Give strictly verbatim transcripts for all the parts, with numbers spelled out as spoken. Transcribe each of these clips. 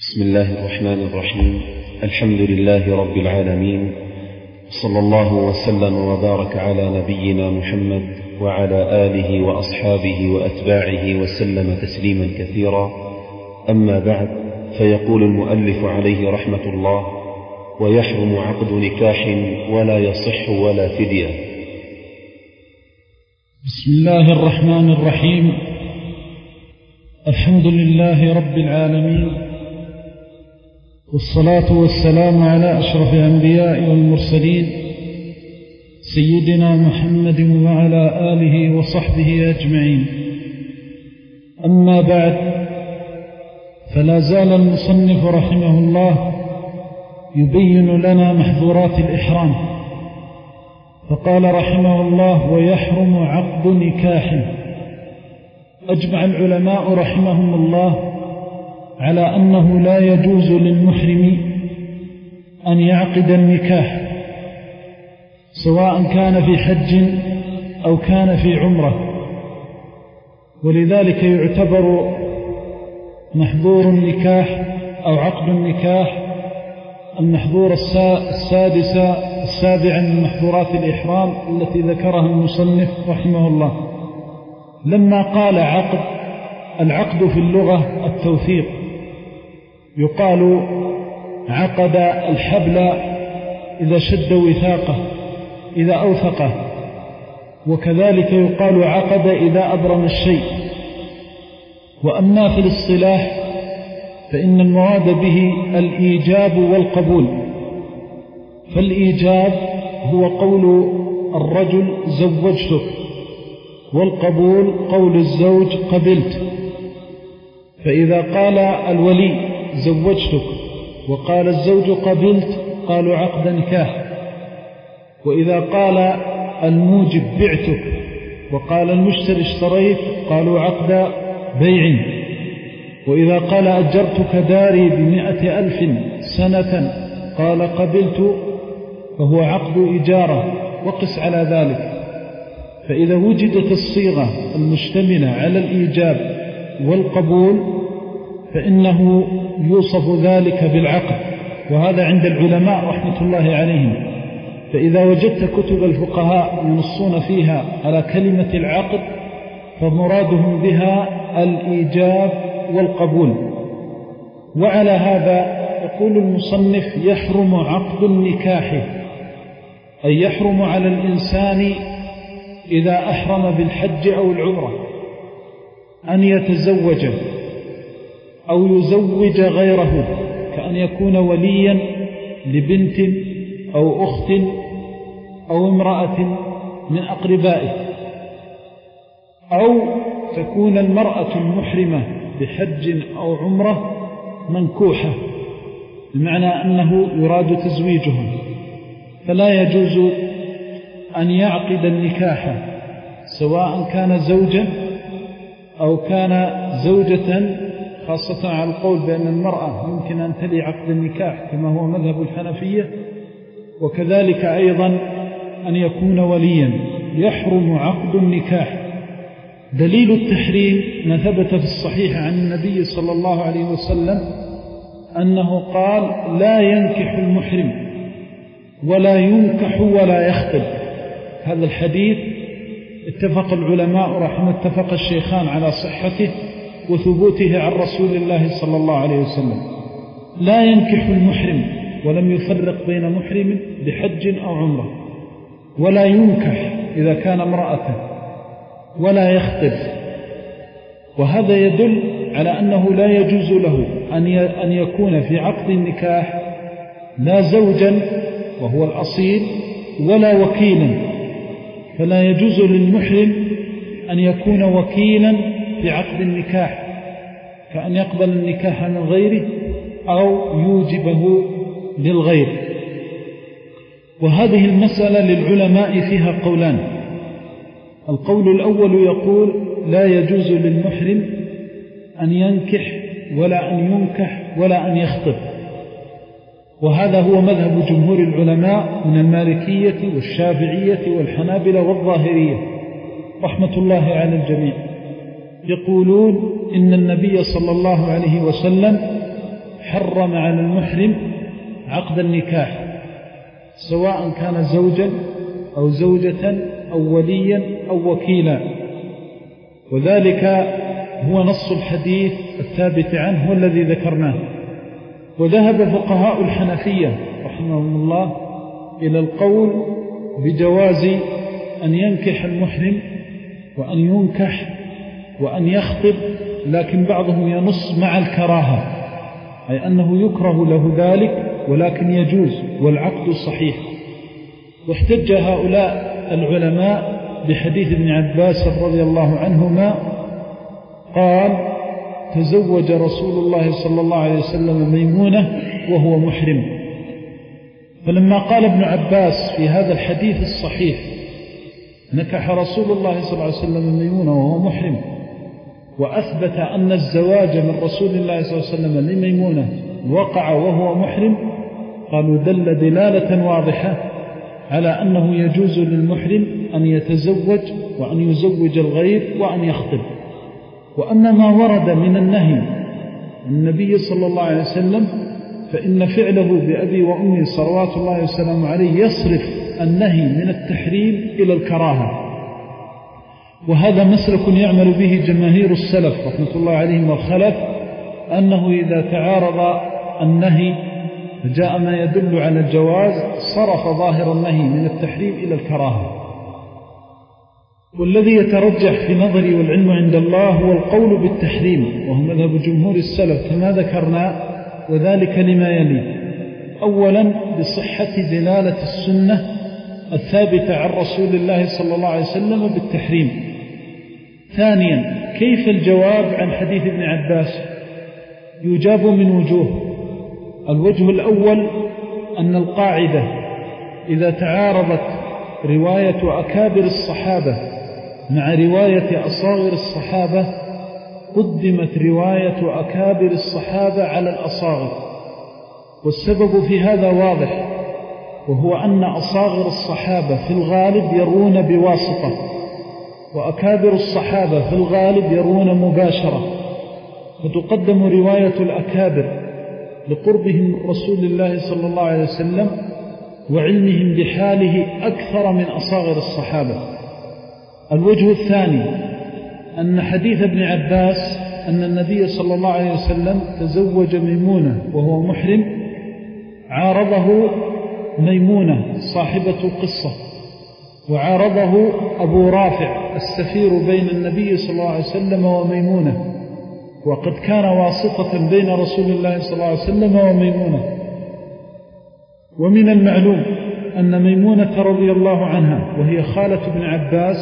بسم الله الرحمن الرحيم. الحمد لله رب العالمين، صلى الله وسلم وبارك على نبينا محمد وعلى آله وأصحابه وأتباعه وسلم تسليما كثيرا. أما بعد، فيقول المؤلف عليه رحمة الله: ويحرم عقد نكاح ولا يصح ولا فدية. بسم الله الرحمن الرحيم. الحمد لله رب العالمين، والصلاة والسلام على أشرف الأنبياء والمرسلين سيدنا محمد وعلى آله وصحبه أجمعين. أما بعد، فلا زال المصنف رحمه الله يبين لنا محظورات الإحرام، فقال رحمه الله: ويحرم عقد نكاح. أجمع العلماء رحمهم الله على أنه لا يجوز للمحرم أن يعقد النكاح، سواء كان في حج أو كان في عمرة، ولذلك يعتبر محظور النكاح أو عقد النكاح المحظور السادس السابع من محظورات الإحرام التي ذكرها المصنف رحمه الله. لما قال عقد، العقد في اللغة التوثيق، يقال عقد الحبل إذا شد وثاقه، إذا أوثقه، وكذلك يقال عقد إذا أبرم الشيء. وأما في الاصطلاح فإن المراد به الإيجاب والقبول. فالإيجاب هو قول الرجل زوجتك، والقبول قول الزوج قبلت. فإذا قال الولي زوجتك وقال الزوج قبلت قالوا عقد نكاح. وإذا قال الموجب بعتك وقال المشتري اشتريت قالوا عقد بيع. وإذا قال أجرتك داري بمئة ألف سنة قال قبلت فهو عقد إجارة، وقس على ذلك. فإذا وجدت الصيغة المشتملة على الإيجاب والقبول فإنه يوصف ذلك بالعقد، وهذا عند العلماء رحمة الله عليهم. فإذا وجدت كتب الفقهاء ينصون فيها على كلمة العقد فمرادهم بها الإيجاب والقبول. وعلى هذا يقول المصنف: يحرم عقد النكاح، أي يحرم على الإنسان إذا أحرم بالحج أو العمرة أن يتزوج أو يزوج غيره، كأن يكون وليا لبنت أو أخت أو امرأة من أقربائه، أو تكون المرأة المحرمة بحج أو عمرة منكوحة، بمعنى أنه يراد تزويجها، فلا يجوز أن يعقد النكاح سواء كان زوجا أو كان زوجة، خاصة على القول بأن المرأة يمكن أن تلي عقد النكاح كما هو مذهب الحنفية، وكذلك أيضا أن يكون وليا. يحرم عقد النكاح. دليل التحريم ما ثبت في الصحيح عن النبي صلى الله عليه وسلم أنه قال: لا ينكح المحرم ولا ينكح ولا يخطب. هذا الحديث اتفق العلماء رحمه اتفق الشيخان على صحته وثبوته عن رسول الله صلى الله عليه وسلم. لا ينكح المحرم، ولم يفرق بين محرم بحج أو عمره، ولا ينكح إذا كان امرأة، ولا يخطب. وهذا يدل على أنه لا يجوز له أن يكون في عقد النكاح لا زوجا وهو الأصيل ولا وكيلا. فلا يجوز للمحرم أن يكون وكيلا في عقد النكاح، كأن يقبل النكاح من غيره أو يوجبه للغير. وهذه المسألة للعلماء فيها قولان. القول الأول يقول: لا يجوز للمحرم أن ينكح ولا أن ينكح ولا أن يخطب، وهذا هو مذهب جمهور العلماء من المالكية والشافعية والحنابلة والظاهرية رحمة الله على الجميع. يقولون إن النبي صلى الله عليه وسلم حرم على المحرم عقد النكاح، سواء كان زوجا أو زوجة أو وليا أو وكيلا، وذلك هو نص الحديث الثابت عنه والذي ذكرناه. وذهب فقهاء الحنفية رحمهم الله إلى القول بجواز أن ينكح المحرم وأن ينكح وأن يخطب، لكن بعضهم ينص مع الكراهة، أي أنه يكره له ذلك ولكن يجوز والعقد صحيح. واحتج هؤلاء العلماء بحديث ابن عباس رضي الله عنهما قال: تزوج رسول الله صلى الله عليه وسلم ميمونة وهو محرم. فلما قال ابن عباس في هذا الحديث الصحيح: نكح رسول الله صلى الله عليه وسلم ميمونة وهو محرم، وأثبت أن الزواج من رسول الله صلى الله عليه وسلم لميمونة وقع وهو محرم، قالوا دل دلالة واضحة على أنه يجوز للمحرم أن يتزوج وأن يزوج الغير وأن يخطب. وأما ما ورد من النهي النبي صلى الله عليه وسلم فإن فعله بأبي وأمي صلوات الله وسلامه عليه يصرف النهي من التحريم إلى الكراهة، وهذا مسلك يعمل به جماهير السلف رحمة الله عليهم والخلف، أنه إذا تعارض النهي فجاء ما يدل على الجواز صرف ظاهر النهي من التحريم إلى الكراهة. والذي يترجح في نظري والعلم عند الله هو القول بالتحريم، وهو مذهب جمهور السلف كما ذكرنا، وذلك لما يلي: أولا بصحة دلالة السنة الثابتة عن رسول الله صلى الله عليه وسلم بالتحريم. ثانيا كيف الجواب عن حديث ابن عباس؟ يجاب من وجوه. الوجه الأول أن القاعدة إذا تعارضت رواية أكابر الصحابة مع رواية أصاغر الصحابة قدمت رواية أكابر الصحابة على الأصاغر، والسبب في هذا واضح، وهو أن أصاغر الصحابة في الغالب يرون بواسطة، وأكابر الصحابة في الغالب يرون مباشرة، فتقدم رواية الأكابر لقربهم من رسول الله صلى الله عليه وسلم وعلمهم بحاله أكثر من أصاغر الصحابة. الوجه الثاني أن حديث ابن عباس أن النبي صلى الله عليه وسلم تزوج ميمونة وهو محرم عارضه ميمونة صاحبة القصة، وعارضه أبو رافع السفير بين النبي صلى الله عليه وسلم وميمونة، وقد كان واسطة بين رسول الله صلى الله عليه وسلم وميمونة. ومن المعلوم أن ميمونة رضي الله عنها وهي خالة ابن عباس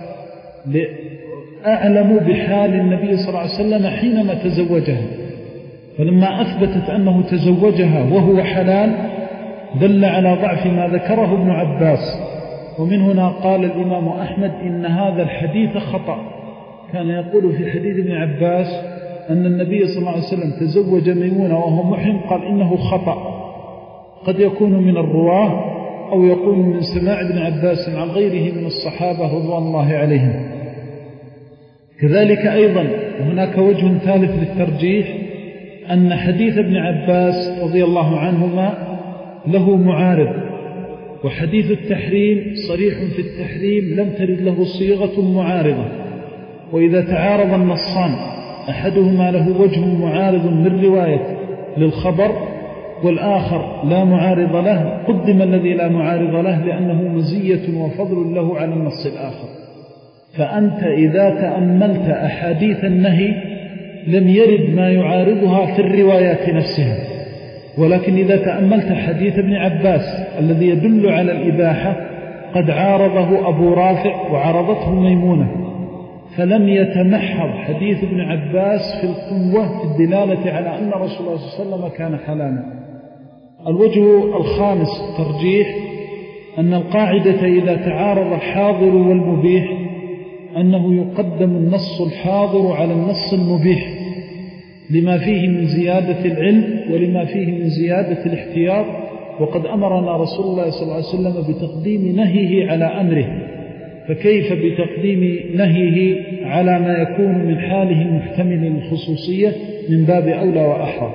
أعلم بحال النبي صلى الله عليه وسلم حينما تزوجها، فلما أثبتت أنه تزوجها وهو حلال دل على ضعف ما ذكره ابن عباس. ومن هنا قال الإمام أحمد إن هذا الحديث خطأ. كان يقول في حديث ابن عباس أن النبي صلى الله عليه وسلم تزوج ميمونة وهو محرم، قال إنه خطأ، قد يكون من الرواه أو يكون من سماع ابن عباس عن غيره من الصحابة رضوان الله عليهم. كذلك أيضا هناك وجه ثالث للترجيح، أن حديث ابن عباس رضي الله عنهما له معارض، وحديث التحريم صريح في التحريم لم ترد له صيغة معارضة، وإذا تعارض النصان أحدهما له وجه معارض من رواية للخبر والآخر لا معارض له قدم الذي لا معارض له لأنه مزية وفضل له على النص الآخر. فأنت إذا تأملت أحاديث النهي لم يرد ما يعارضها في الروايات نفسها، ولكن إذا تأملت حديث ابن عباس الذي يدل على الإباحة قد عارضه أبو رافع وعارضته ميمونة، فلم يتمحض حديث ابن عباس في القوة في الدلالة على أن رسول الله صلى الله عليه وسلم كان حلالا. الوجه الخامس الترجيح أن القاعدة إذا تعارض الحاضر والمبيح أنه يقدم النص الحاضر على النص المبيح لما فيه من زيادة العلم ولما فيه من زيادة الاحتياط، وقد أمرنا رسول الله صلى الله عليه وسلم بتقديم نهيه على أمره، فكيف بتقديم نهيه على ما يكون من حاله المحتمل للخصوصية من باب أولى وأحرى.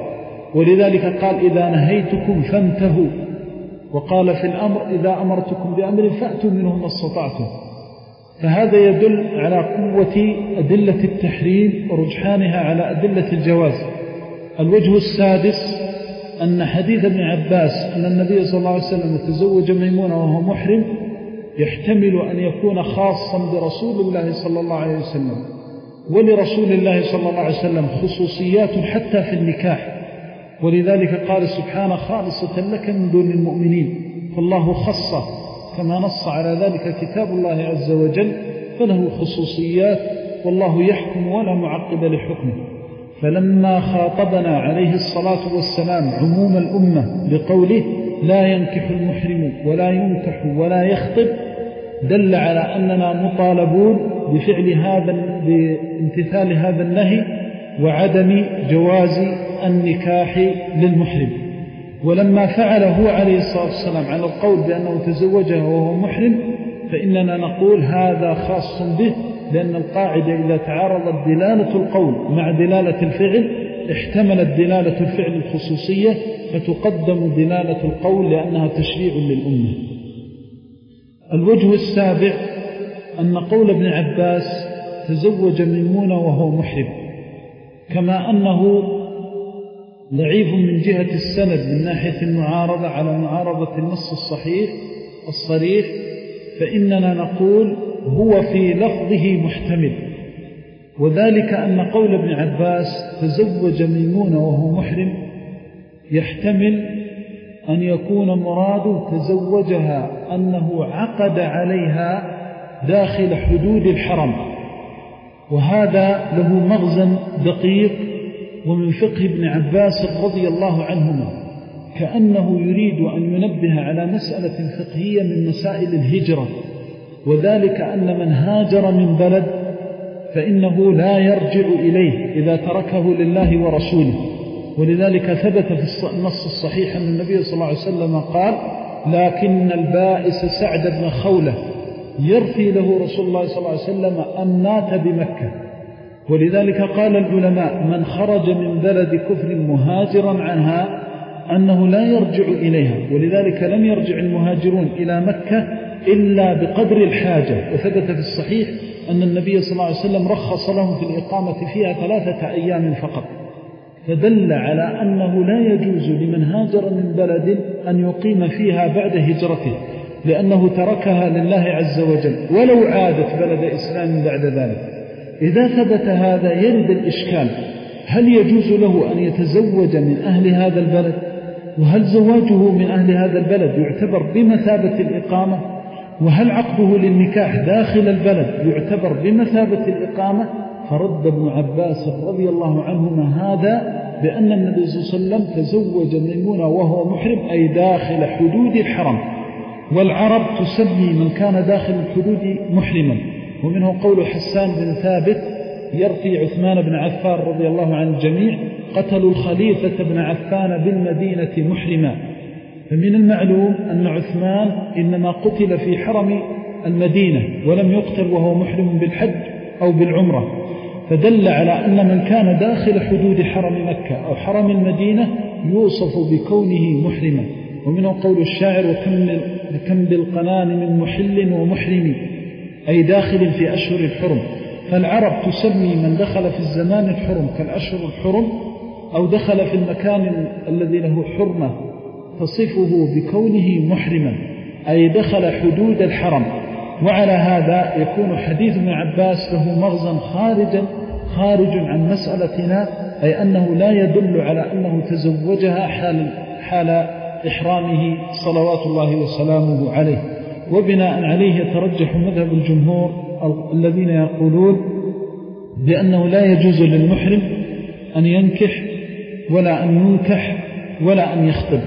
ولذلك قال إذا نهيتكم فانتهوا، وقال في الأمر إذا أمرتكم بأمر فأتوا منه ما استطعتم. فهذا يدل على قوة أدلة التحريم ورجحانها على أدلة الجواز. الوجه السادس أن حديث ابن عباس أن النبي صلى الله عليه وسلم تزوج ميمونة وهو محرم يحتمل أن يكون خاصا برسول الله صلى الله عليه وسلم، ولرسول الله صلى الله عليه وسلم خصوصيات حتى في النكاح، ولذلك قال سبحانه خالصة لك من دون المؤمنين، فالله خصه كما نص على ذلك كتاب الله عز وجل، فله خصوصيات والله يحكم ولا معقب لحكمه. فلما خاطبنا عليه الصلاة والسلام عموم الأمة بقوله لا ينكح المحرم ولا ينكح ولا يخطب، دل على أننا مطالبون بفعل هذا بامتثال هذا النهي وعدم جواز النكاح للمحرم. ولما فعله عليه الصلاة والسلام على القول بأنه تزوجها وهو محرم فإننا نقول هذا خاص به، لأن القاعدة إذا تعارضت دلالة القول مع دلالة الفعل احتملت دلالة الفعل الخصوصية فتقدم دلالة القول لأنها تشريع للأمة. الوجه السابع أن قول ابن عباس تزوج ميمونة وهو محرم، كما أنه ضعيف من جهة السند من ناحية المعارضة على معارضة النص الصحيح الصريح، فإننا نقول هو في لفظه محتمل، وذلك أن قول ابن عباس تزوج ميمونة وهو محرم يحتمل أن يكون مراد تزوجها أنه عقد عليها داخل حدود الحرم، وهذا له مغزى دقيق ومن فقه ابن عباس رضي الله عنهما، كأنه يريد أن ينبه على مسألة فقهية من مسائل الهجرة، وذلك أن من هاجر من بلد فإنه لا يرجع إليه إذا تركه لله ورسوله، ولذلك ثبت في النص الصحيح أن النبي صلى الله عليه وسلم قال لكن البائس سعد بن خولة يرثي له رسول الله صلى الله عليه وسلم أن مات بمكة. ولذلك قال العلماء من خرج من بلد كفر مهاجرا عنها أنه لا يرجع إليها، ولذلك لم يرجع المهاجرون إلى مكة إلا بقدر الحاجة، وثبت في الصحيح أن النبي صلى الله عليه وسلم رخص لهم في الإقامة فيها ثلاثة أيام فقط، فدل على أنه لا يجوز لمن هاجر من بلد أن يقيم فيها بعد هجرته، لأنه تركها لله عز وجل ولو عادت بلد إسلام بعد ذلك. إذا ثبت هذا يرد الإشكال، هل يجوز له أن يتزوج من أهل هذا البلد؟ وهل زواجه من أهل هذا البلد يعتبر بمثابة الإقامة؟ وهل عقده للنكاح داخل البلد يعتبر بمثابة الإقامة؟ فرد ابن عباس رضي الله عنهما هذا بأن النبي صلى الله عليه وسلم تزوج ميمونة وهو محرم أي داخل حدود الحرم، والعرب تسمي من كان داخل الحدود محرما، ومنه قول حسان بن ثابت يرثي عثمان بن عفان رضي الله عن الجميع قتلوا الخليفة بن عفان بالمدينة محرما. فمن المعلوم أن عثمان إنما قتل في حرم المدينة ولم يقتل وهو محرم بالحج أو بالعمرة، فدل على أن من كان داخل حدود حرم مكة أو حرم المدينة يوصف بكونه محرما. ومنه قول الشاعر وكم بالقنان من محل ومحرم أي داخل في أشهر الحرم. فالعرب تسمي من دخل في الزمان الحرم كالأشهر الحرم أو دخل في المكان الذي له حرمة تصفه بكونه محرما أي دخل حدود الحرم. وعلى هذا يكون حديث ابن عباس له مغزى خارجا خارج عن مسألتنا، أي أنه لا يدل على أنه تزوجها حال, حال إحرامه صلوات الله وسلامه عليه. وبناء عليه يترجح مذهب الجمهور الذين يقولون بأنه لا يجوز للمحرم أن ينكح ولا أن ينكح ولا أن يخطب.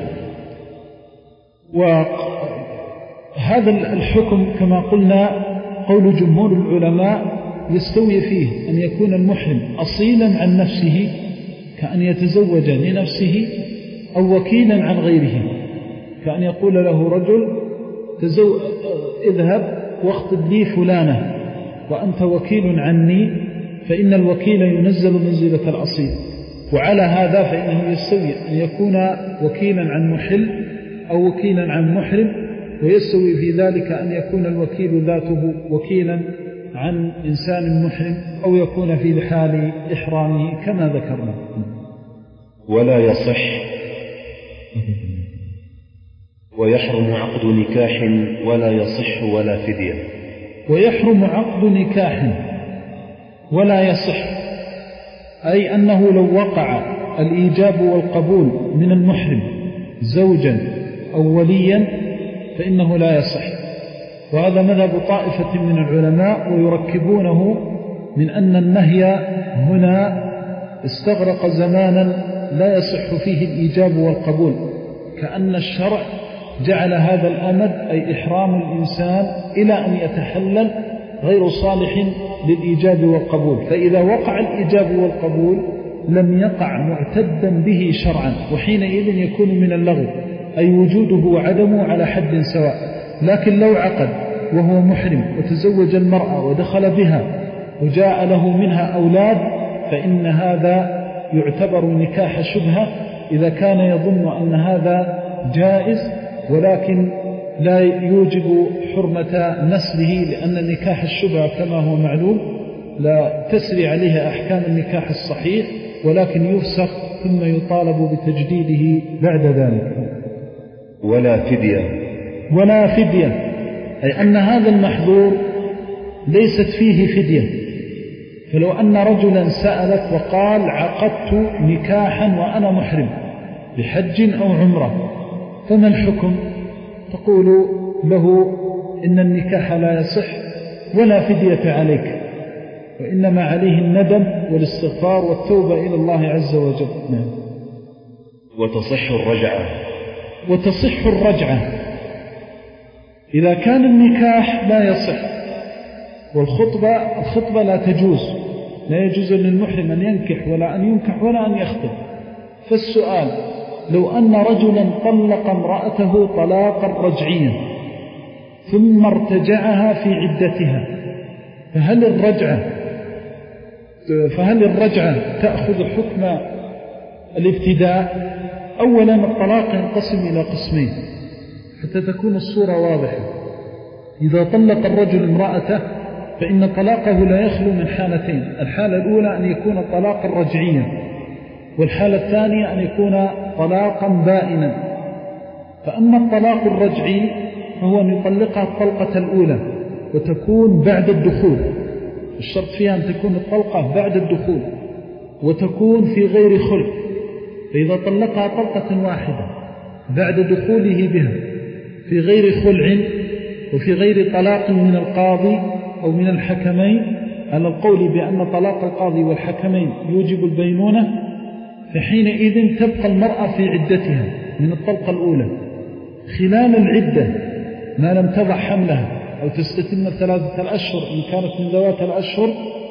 وهذا الحكم كما قلنا قول جمهور العلماء يستوي فيه أن يكون المحرم أصيلا عن نفسه كأن يتزوج لنفسه أو وكيلا عن غيره، كأن يقول له رجل تزو... اذهب واخطب لي فلانة وأنت وكيل عني، فإن الوكيل ينزل منزلة الأصيل. وعلى هذا فإنه يستوي أن يكون وكيلا عن محل أو وكيلا عن محرم، ويستوي في ذلك أن يكون الوكيل ذاته وكيلا عن إنسان محرم أو يكون في حال إحرامه كما ذكرنا. ولا يصح ويحرم عقد نكاح ولا يصح ولا فدية. ويحرم عقد نكاح ولا يصح، أي أنه لو وقع الإيجاب والقبول من المحرم زوجا أو وليا فإنه لا يصح. وهذا مذهب طائفة من العلماء، ويركبونه من أن النهي هنا استغرق زمانا لا يصح فيه الإيجاب والقبول، كأن الشرع جعل هذا الأمد أي إحرام الإنسان إلى أن يتحلل غير صالح للإيجاب والقبول. فإذا وقع الإيجاب والقبول لم يقع معتدا به شرعا، وحينئذ يكون من اللغو، أي وجوده وعدمه على حد سواء. لكن لو عقد وهو محرم وتزوج المرأة ودخل بها وجاء له منها أولاد فإن هذا يعتبر نكاح شبهة إذا كان يظن أن هذا جائز، ولكن لا يوجب حرمة نسله، لأن نكاح الشبهة كما هو معلوم لا تسري عليها أحكام النكاح الصحيح، ولكن يفسخ ثم يطالب بتجديده بعد ذلك. ولا فدية. ولا فدية، أي أن هذا المحظور ليست فيه فدية. فلو أن رجلا سألك وقال عقدت نكاحا وأنا محرم بحج أو عمرة فما الحكم؟ تقول له إن النكاح لا يصح ولا فدية عليك، وإنما عليه الندم والاستغفار والتوبة إلى الله عز وجل. نعم. وتصح الرجعة. وتصح الرجعة إذا كان النكاح لا يصح والخطبة الخطبة لا تجوز، لا يجوز للمحرم أن ينكح ولا أن ينكح ولا أن يخطب. فالسؤال لو أن رجلا طلق امرأته طلاقا رجعيا ثم ارتجعها في عدتها، فهل الرجعة فهل الرجعة تأخذ حكم الابتداء؟ أولا الطلاق ينقسم إلى قسمين حتى تكون الصورة واضحة. إذا طلق الرجل امرأته فإن طلاقه لا يخلو من حالتين: الحالة الأولى أن يكون طلاقا رجعيا، والحالة الثانية أن يكون طلاقا بائنا. فأما الطلاق الرجعي فهو أن يطلقها الطلقة الأولى وتكون بعد الدخول، الشرط فيها أن تكون الطلقة بعد الدخول وتكون في غير خلع. فإذا طلقها طلقة واحدة بعد دخوله بها في غير خلع وفي غير طلاق من القاضي أو من الحكمين، على القول بأن طلاق القاضي والحكمين يوجب البينونة، فحينئذ تبقى المرأة في عدتها من الطلقة الأولى خلال العدة ما لم تضع حملها أو تستتم ثلاثة الأشهر إن كانت من ذوات الأشهر،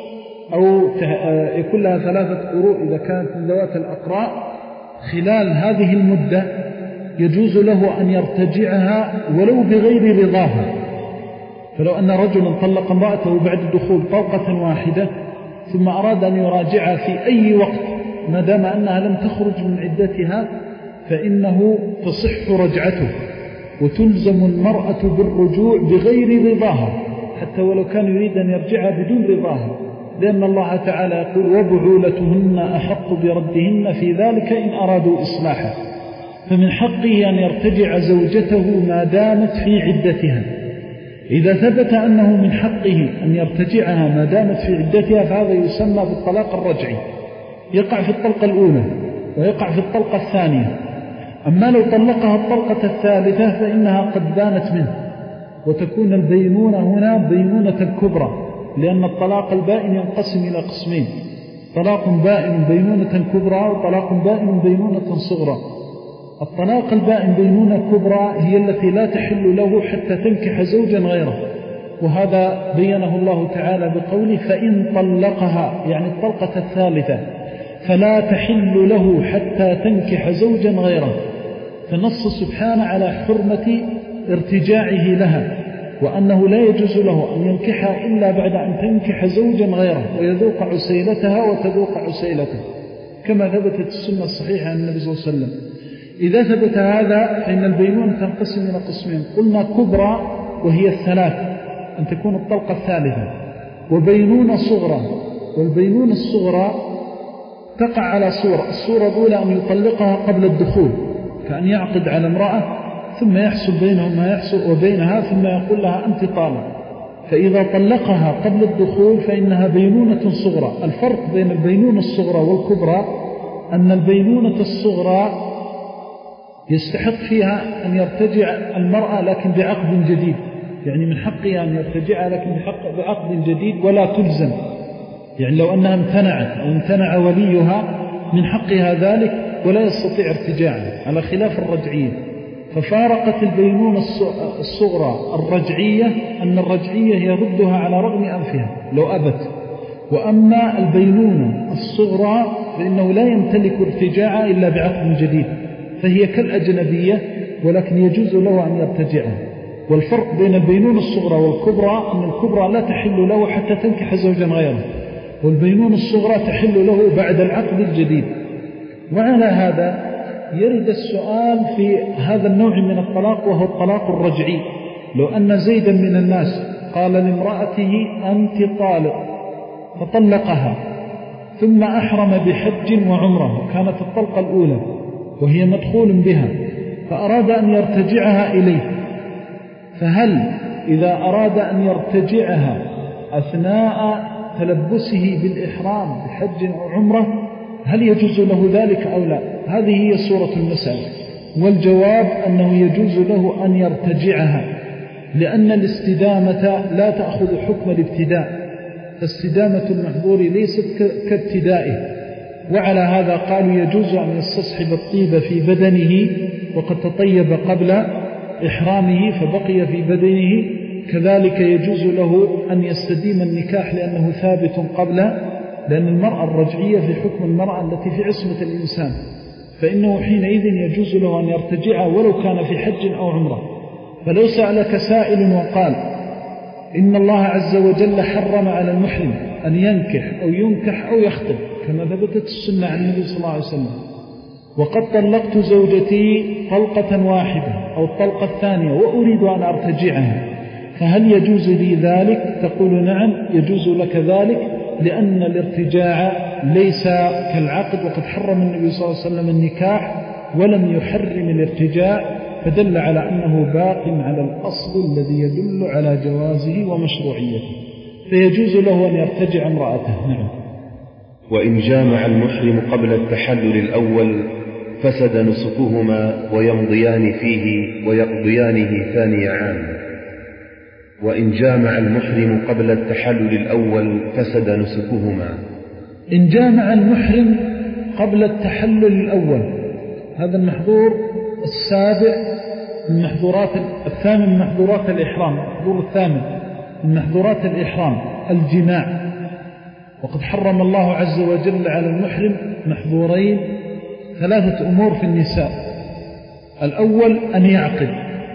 أو يكون لها ثلاثة قروء إذا كانت من ذوات الأقراء. خلال هذه المدة يجوز له أن يرتجعها ولو بغير رضاها. فلو أن رجلا طلق امرأته بعد الدخول طلقة واحدة ثم أراد أن يراجعها في أي وقت ما دام أنها لم تخرج من عدتها فإنه تصح رجعته، وتلزم المرأة بالرجوع بغير رضاها حتى ولو كان يريد أن يرجعها بدون رضاها، لأن الله تعالى يقول وبعولتهن أحق بردهن في ذلك إن أرادوا إصلاحا. فمن حقه أن يرتجع زوجته ما دامت في عدتها. إذا ثبت أنه من حقه أن يرتجعها ما دامت في عدتها فهذا يسمى بالطلاق الرجعي، يقع في الطلقة الأولى ويقع في الطلقة الثانية. أما لو طلقها الطلقة الثالثة فإنها قد بانت منه، وتكون البينونة هنا بينونة كبرى، لأن الطلاق البائن ينقسم إلى قسمين: طلاق بائن بينونة كبرى وطلاق بائن بينونة صغرى. الطلاق البائن بينونة كبرى هي التي لا تحل له حتى تنكح زوجا غيره، وهذا بينه الله تعالى بقوله فإن طلقها، يعني الطلقة الثالثة، فلا تحل له حتى تنكح زوجا غيره. فنص سبحانه على حرمة ارتجاعه لها، وأنه لا يجوز له أن ينكحها إلا بعد أن تنكح زوجا غيره ويذوق عسيلتها وتذوق عسيلته. كما ثبتت السنة الصحيحة عن النبي صلى الله عليه وسلم. إذا ثبت هذا فإن البينونة تنقسم إلى قسمين، قلنا كبرى وهي الثلاث أن تكون الطلقة الثالثة، وبينونة صغرى، والبينونة الصغرى تقع على صورة. الصورة الأولى أن يطلقها قبل الدخول، كأن يعقد على امرأة ثم يحصل بينهم ما يحصل وبينها ثم يقول لها أنت طالق، فإذا طلقها قبل الدخول فإنها بينونة صغرى. الفرق بين البينونة الصغرى والكبرى أن البينونة الصغرى يستحق فيها أن يرتجع المرأة لكن بعقد جديد، يعني من حقها أن يرتجع لكن بحق بعقد جديد ولا تلزم، يعني لو أنها امتنعت أو امتنع وليها من حقها ذلك ولا يستطيع ارتجاعها، على خلاف الرجعية. ففارقت البينونة الصغرى الرجعية أن الرجعية يردها على رغم أنفها لو أبت، وأما البينونة الصغرى فإنه لا يمتلك ارتجاعها إلا بعقد جديد، فهي كالأجنبية ولكن يجوز له أن يرتجعها. والفرق بين البينونة الصغرى والكبرى أن الكبرى لا تحل له حتى تنكح زوجا غيره، والبينونة الصغرى تحل له بعد العقد الجديد. وعلى هذا يرد السؤال في هذا النوع من الطلاق وهو الطلاق الرجعي. لو أن زيدا من الناس قال لامرأته أنت طالق فطلقها ثم أحرم بحج وعمره، كانت الطلقة الأولى وهي مدخول بها، فأراد أن يرتجعها إليه، فهل إذا أراد أن يرتجعها أثناء تلبسه بالإحرام بحج أو عمره هل يجوز له ذلك أو لا؟ هذه هي صورة المسألة، والجواب أنه يجوز له أن يرتجعها، لأن الاستدامة لا تأخذ حكم الابتداء، فاستدامة المحظور ليست كابتدائه. وعلى هذا قالوا يجوز أن يستصحب الطيب في بدنه وقد تطيب قبل إحرامه فبقي في بدنه، كذلك يجوز له أن يستديم النكاح لأنه ثابت قبل، لأن المرأة الرجعية في حكم المرأة التي في عصمة الإنسان، فإنه حينئذ يجوز له أن يرتجع ولو كان في حج أو عمره. فلو سألك سائل وقال إن الله عز وجل حرم على المحرم أن ينكح أو ينكح أو يخطب كما ثبتت السنة عن النبي صلى الله عليه وسلم، وقد طلقت زوجتي طلقة واحدة أو الطلقة الثانية وأريد أن أرتجعها، فهل يجوز لي ذلك؟ تقول نعم يجوز لك ذلك، لأن الارتجاع ليس كالعقد، وقد حرم النبي صلى الله عليه وسلم النكاح ولم يحرم الارتجاع، فدل على أنه باق على الأصل الذي يدل على جوازه ومشروعيته، فيجوز له أن يرتجع امرأته. نعم. وإن جامع المحرم قبل التحلل الأول فسد نسكهما ويمضيان فيه ويقضيانه ثاني عام. وإن جامع المحرم قبل التحلل الأول فسد نسكهما. إن جامع المحرم قبل التحلل الأول، هذا المحظور السابع من محظورات الثامن من محظورات الإحرام، المحظور الثامن من محظورات الإحرام الجماع، وقد حرم الله عز وجل على المحرم محظورين، ثلاثة أمور في النساء: الأول أن يعقد،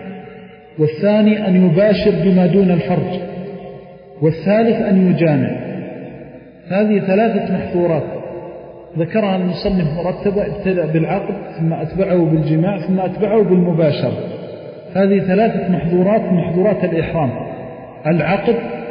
والثاني أن يباشر بما دون الفرج، والثالث أن يجامع. هذه ثلاثة محظورات ذكرها المصنف مرتبة، ابتدأ بالعقد ثم أتبعه بالجماع ثم أتبعه بالمباشرة. هذه ثلاثة محظورات من محظورات الإحرام: العقد،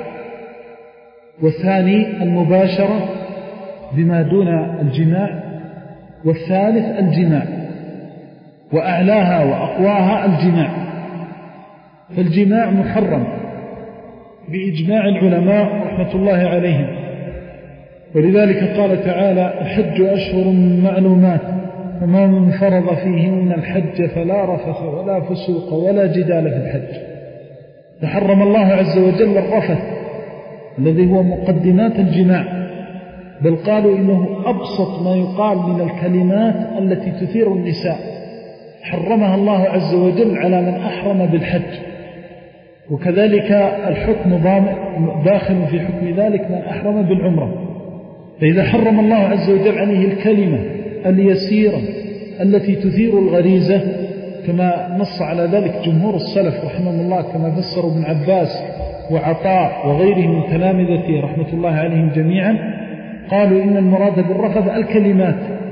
والثاني المباشرة بما دون الجماع، والثالث الجماع، وأعلاها وأقواها الجماع. فالجماع محرم بإجماع العلماء رحمة الله عليهم، ولذلك قال تعالى: الحج أشهر معلومات فمن فرض فيهن الحج فلا رفث ولا فسوق ولا جدال في الحج. تحرم الله عز وجل الرفث الذي هو مقدمات الجماع، بل قالوا إنه أبسط ما يقال من الكلمات التي تثير النساء، حرمها الله عز وجل على من أحرم بالحج. وكذلك الحكم داخل في حكم ذلك من أحرم بالعمرة. فإذا حرم الله عز وجل عليه الكلمة اليسيرة التي تثير الغريزة، كما نص على ذلك جمهور السلف رحمه الله، كما فسروا ابن عباس وعطاء وغيرهم من تلامذته رحمة الله عليهم جميعا، قالوا إن المراد بالرفث الكلمات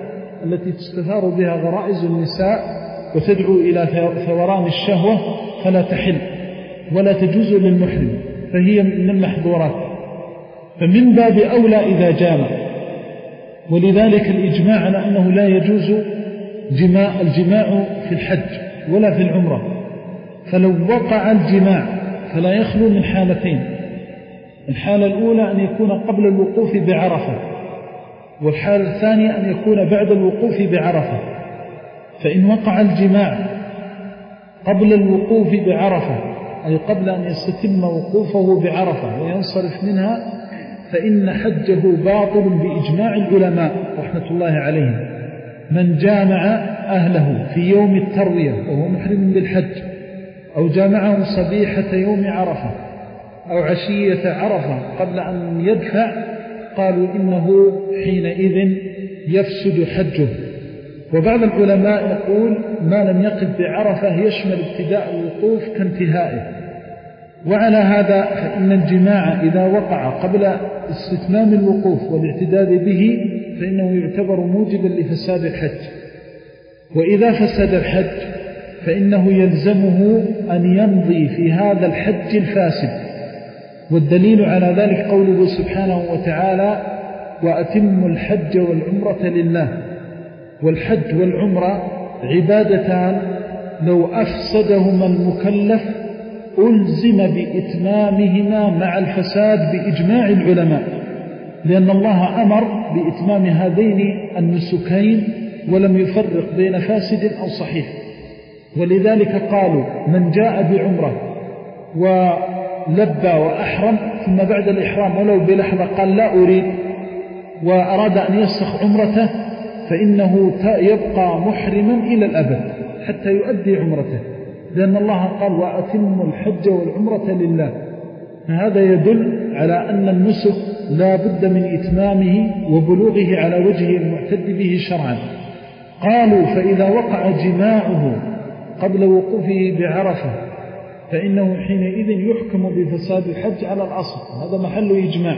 التي تستثار بها غرائز النساء وتدعو إلى ثوران الشهوة فلا تحل ولا تجوز للمحرم، فهي من المحظورات، فمن باب أولى إذا جامع. ولذلك الإجماع على أنه لا يجوز جماع الجماع في الحج ولا في العمرة. فلو وقع الجماع فلا يخلو من حالتين: الحالة الأولى أن يكون قبل الوقوف بعرفة، والحالة الثانية أن يكون بعد الوقوف بعرفة. فإن وقع الجماع قبل الوقوف بعرفة، أي قبل أن يستتم وقوفه بعرفة وينصرف منها، فإن حجه باطل بإجماع العلماء رحمة الله عليهم. من جامع أهله في يوم التروية وهو محرم بالحج، أو جامعهم صبيحة يوم عرفة أو عشية عرفة قبل أن يدفع، قالوا إنه حينئذ يفسد حجه. وبعض العلماء يقول ما لم يقف بعرفة يشمل ابتداء الوقوف كانتهائه. وعلى هذا فإن الجماع إذا وقع قبل استتمام الوقوف والاعتداد به فإنه يعتبر موجبا لفساد الحج. وإذا فسد الحج فإنه يلزمه أن يمضي في هذا الحج الفاسد. والدليل على ذلك قوله سبحانه وتعالى: وأتم الحج والعمرة لله. والحج والعمرة عبادتان لو أفسدهما المكلف ألزم بإتمامهما مع الفساد بإجماع العلماء، لأن الله أمر بإتمام هذين النسكين ولم يفرق بين فاسد أو صحيح. ولذلك قالوا من جاء بعمرة ولبى وأحرم ثم بعد الإحرام ولو بلحظة قال لا أريد وأراد أن يسخ عمرته فإنه يبقى محرما إلى الأبد حتى يؤدي عمرته، لأن الله قال: وأتم الحج والعمرة لله. فهذا يدل على أن النسك لا بد من إتمامه وبلوغه على وجهه المعتد به شرعا. قالوا: فإذا وقع جماعه قبل وقوفه بعرفة فإنه حينئذ يحكم بفساد الحج على الأصل، هذا محل إجماع.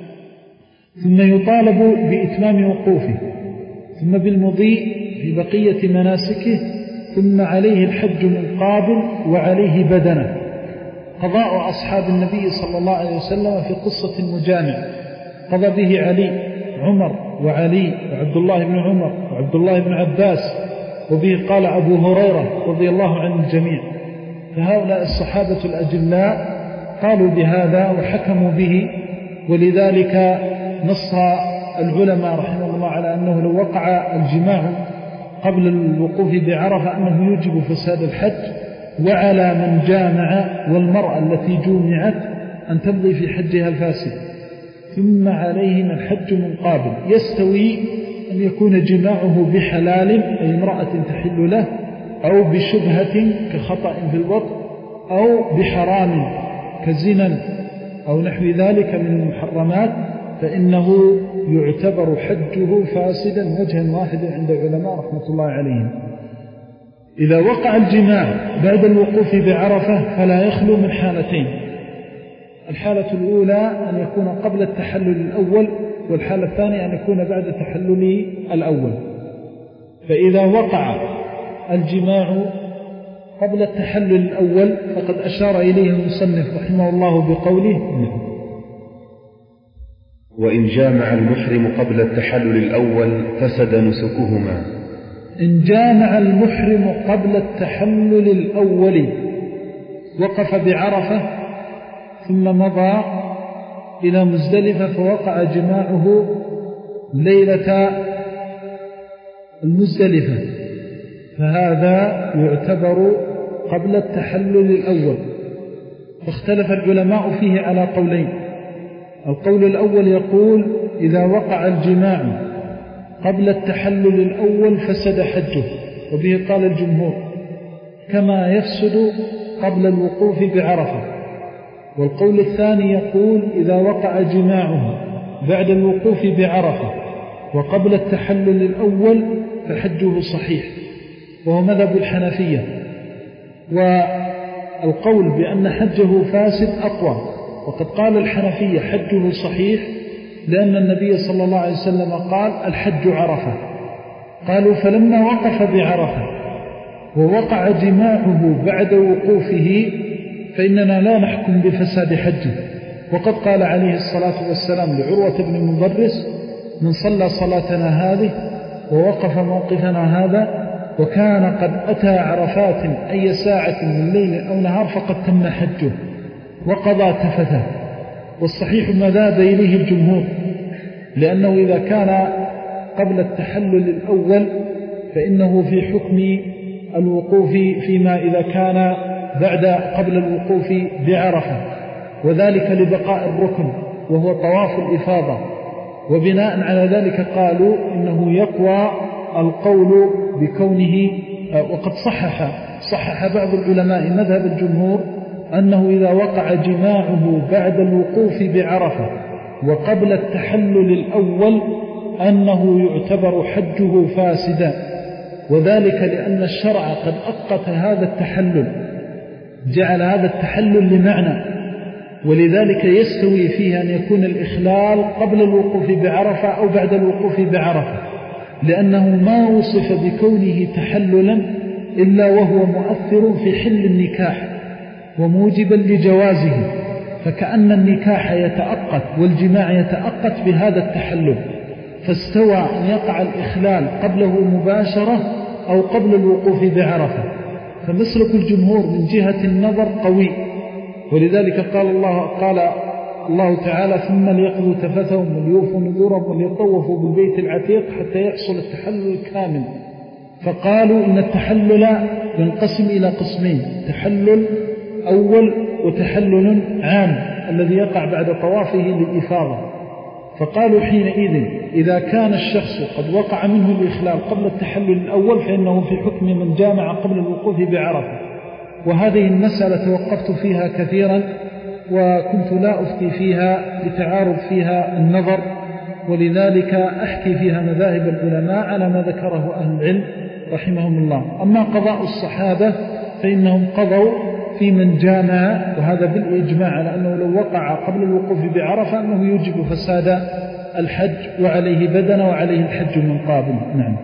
ثم يطالب بإتمام وقوفه، ثم بالمضي في بقية مناسكه، ثم عليه الحج من قابل وعليه بدنه. قضاء أصحاب النبي صلى الله عليه وسلم في قصة المجامع قضى به علي عمر وعلي وعبد الله بن عمر وعبد الله بن عباس، وبه قال أبو هريرة رضي الله عن الجميع. فهؤلاء الصحابة الأجلاء قالوا بهذا وحكموا به. ولذلك نص العلماء رحمه الله على أنه لو وقع الجماع قبل الوقوف بعرفة أنه يوجب فساد الحج، وعلى من جامع والمرأة التي جمعت أن تمضي في حجها الفاسد. ثم عليهم الحج من قابل، يستوي أن يكون جماعه بحلال أي امرأة تحل له، أو بشبهة كخطأ في الوطء، أو بحرام كزنا أو نحو ذلك من المحرمات، فإنه يعتبر حجه فاسدا وجها واحدا عند العلماء رحمة الله عليهم. إذا وقع الجماع بعد الوقوف بعرفة فلا يخلو من حالتين: الحالة الأولى أن يكون قبل التحلل الأول، والحالة الثانية أن يكون بعد التحلل الأول. فإذا وقع الجماع قبل التحلل الأول فقد أشار إليه المصنف رحمه الله بقوله: وإن جامع المحرم قبل التحلل الأول فسد نسكهما. إن جامع المحرم قبل التحلل الأول وقف بعرفة ثم مضى إلى مزدلفة فوقع جماعه ليلة المزدلفة، فهذا يعتبر قبل التحلل الأول. فاختلف العلماء فيه على قولين: القول الأول يقول إذا وقع الجماع قبل التحلل الأول فسد حجه، وبه قال الجمهور، كما يفسد قبل الوقوف بعرفة. والقول الثاني يقول إذا وقع جماعه بعد الوقوف بعرفة وقبل التحلل الأول فحجه صحيح، وهو مذهب الحنفية. والقول بأن حجه فاسد أقوى، وقد قال الحنفية حجه صحيح، لأن النبي صلى الله عليه وسلم قال الحج عرفة، قالوا فلما وقف بعرفة ووقع جماعه بعد وقوفه فإننا لا نحكم بفساد حجه. وقد قال عليه الصلاة والسلام لعروة بن المدرس: من صلى صلاتنا هذه ووقف موقفنا هذا وكان قد أتى عرفات أي ساعة من ليل أو نهار فقد تم حجه وقضى تفته. والصحيح ما ذهب إليه الجمهور، لأنه إذا كان قبل التحلل الأول فإنه في حكم الوقوف فيما إذا كان بعد قبل الوقوف بعرفة، وذلك لبقاء الركن وهو طواف الإفاضة. وبناء على ذلك قالوا إنه يقوى القول بكونه، وقد صحح صحح بعض العلماء مذهب الجمهور أنه إذا وقع جماعه بعد الوقوف بعرفة وقبل التحلل الأول أنه يعتبر حجه فاسدا، وذلك لأن الشرع قد أقت هذا التحلل، جعل هذا التحلل لمعنى، ولذلك يستوي فيه أن يكون الإخلال قبل الوقوف بعرفة أو بعد الوقوف بعرفة، لأنه ما وصف بكونه تحللا إلا وهو مؤثر في حل النكاح وموجبا لجوازه، فكأن النكاح يتأقت والجماع يتأقت بهذا التحلل، فاستوى أن يقع الإخلال قبله مباشرة أو قبل الوقوف بعرفة. فمسلك الجمهور من جهة النظر قوي، ولذلك قال الله قال الله تعالى: ثم ليقضوا تفثهم وليوفوا نذورهم وليطوفوا بالبيت العتيق حتى يحصل التحلل الكامل. فقالوا إن التحلل ينقسم إلى قسمين: تحلل أول وتحلل عام الذي يقع بعد طوافه للإفاضة. فقالوا حينئذ إذا كان الشخص قد وقع منه الإخلال قبل التحلل الأول فإنه في حكم من جامع قبل الوقوف بعرفة. وهذه المسألة توقفت فيها كثيرا وكنت لا أفتي فيها لتعارض فيها النظر، ولذلك أحكي فيها مذاهب العلماء على ما ذكره أهل العلم رحمهم الله. أما قضاء الصحابة فإنهم قضوا في من جامع، وهذا بالإجماع على أنه لو وقع قبل الوقوف بعرفة أنه يجب فساد الحج وعليه بدنه وعليه الحج من قابل. نعم.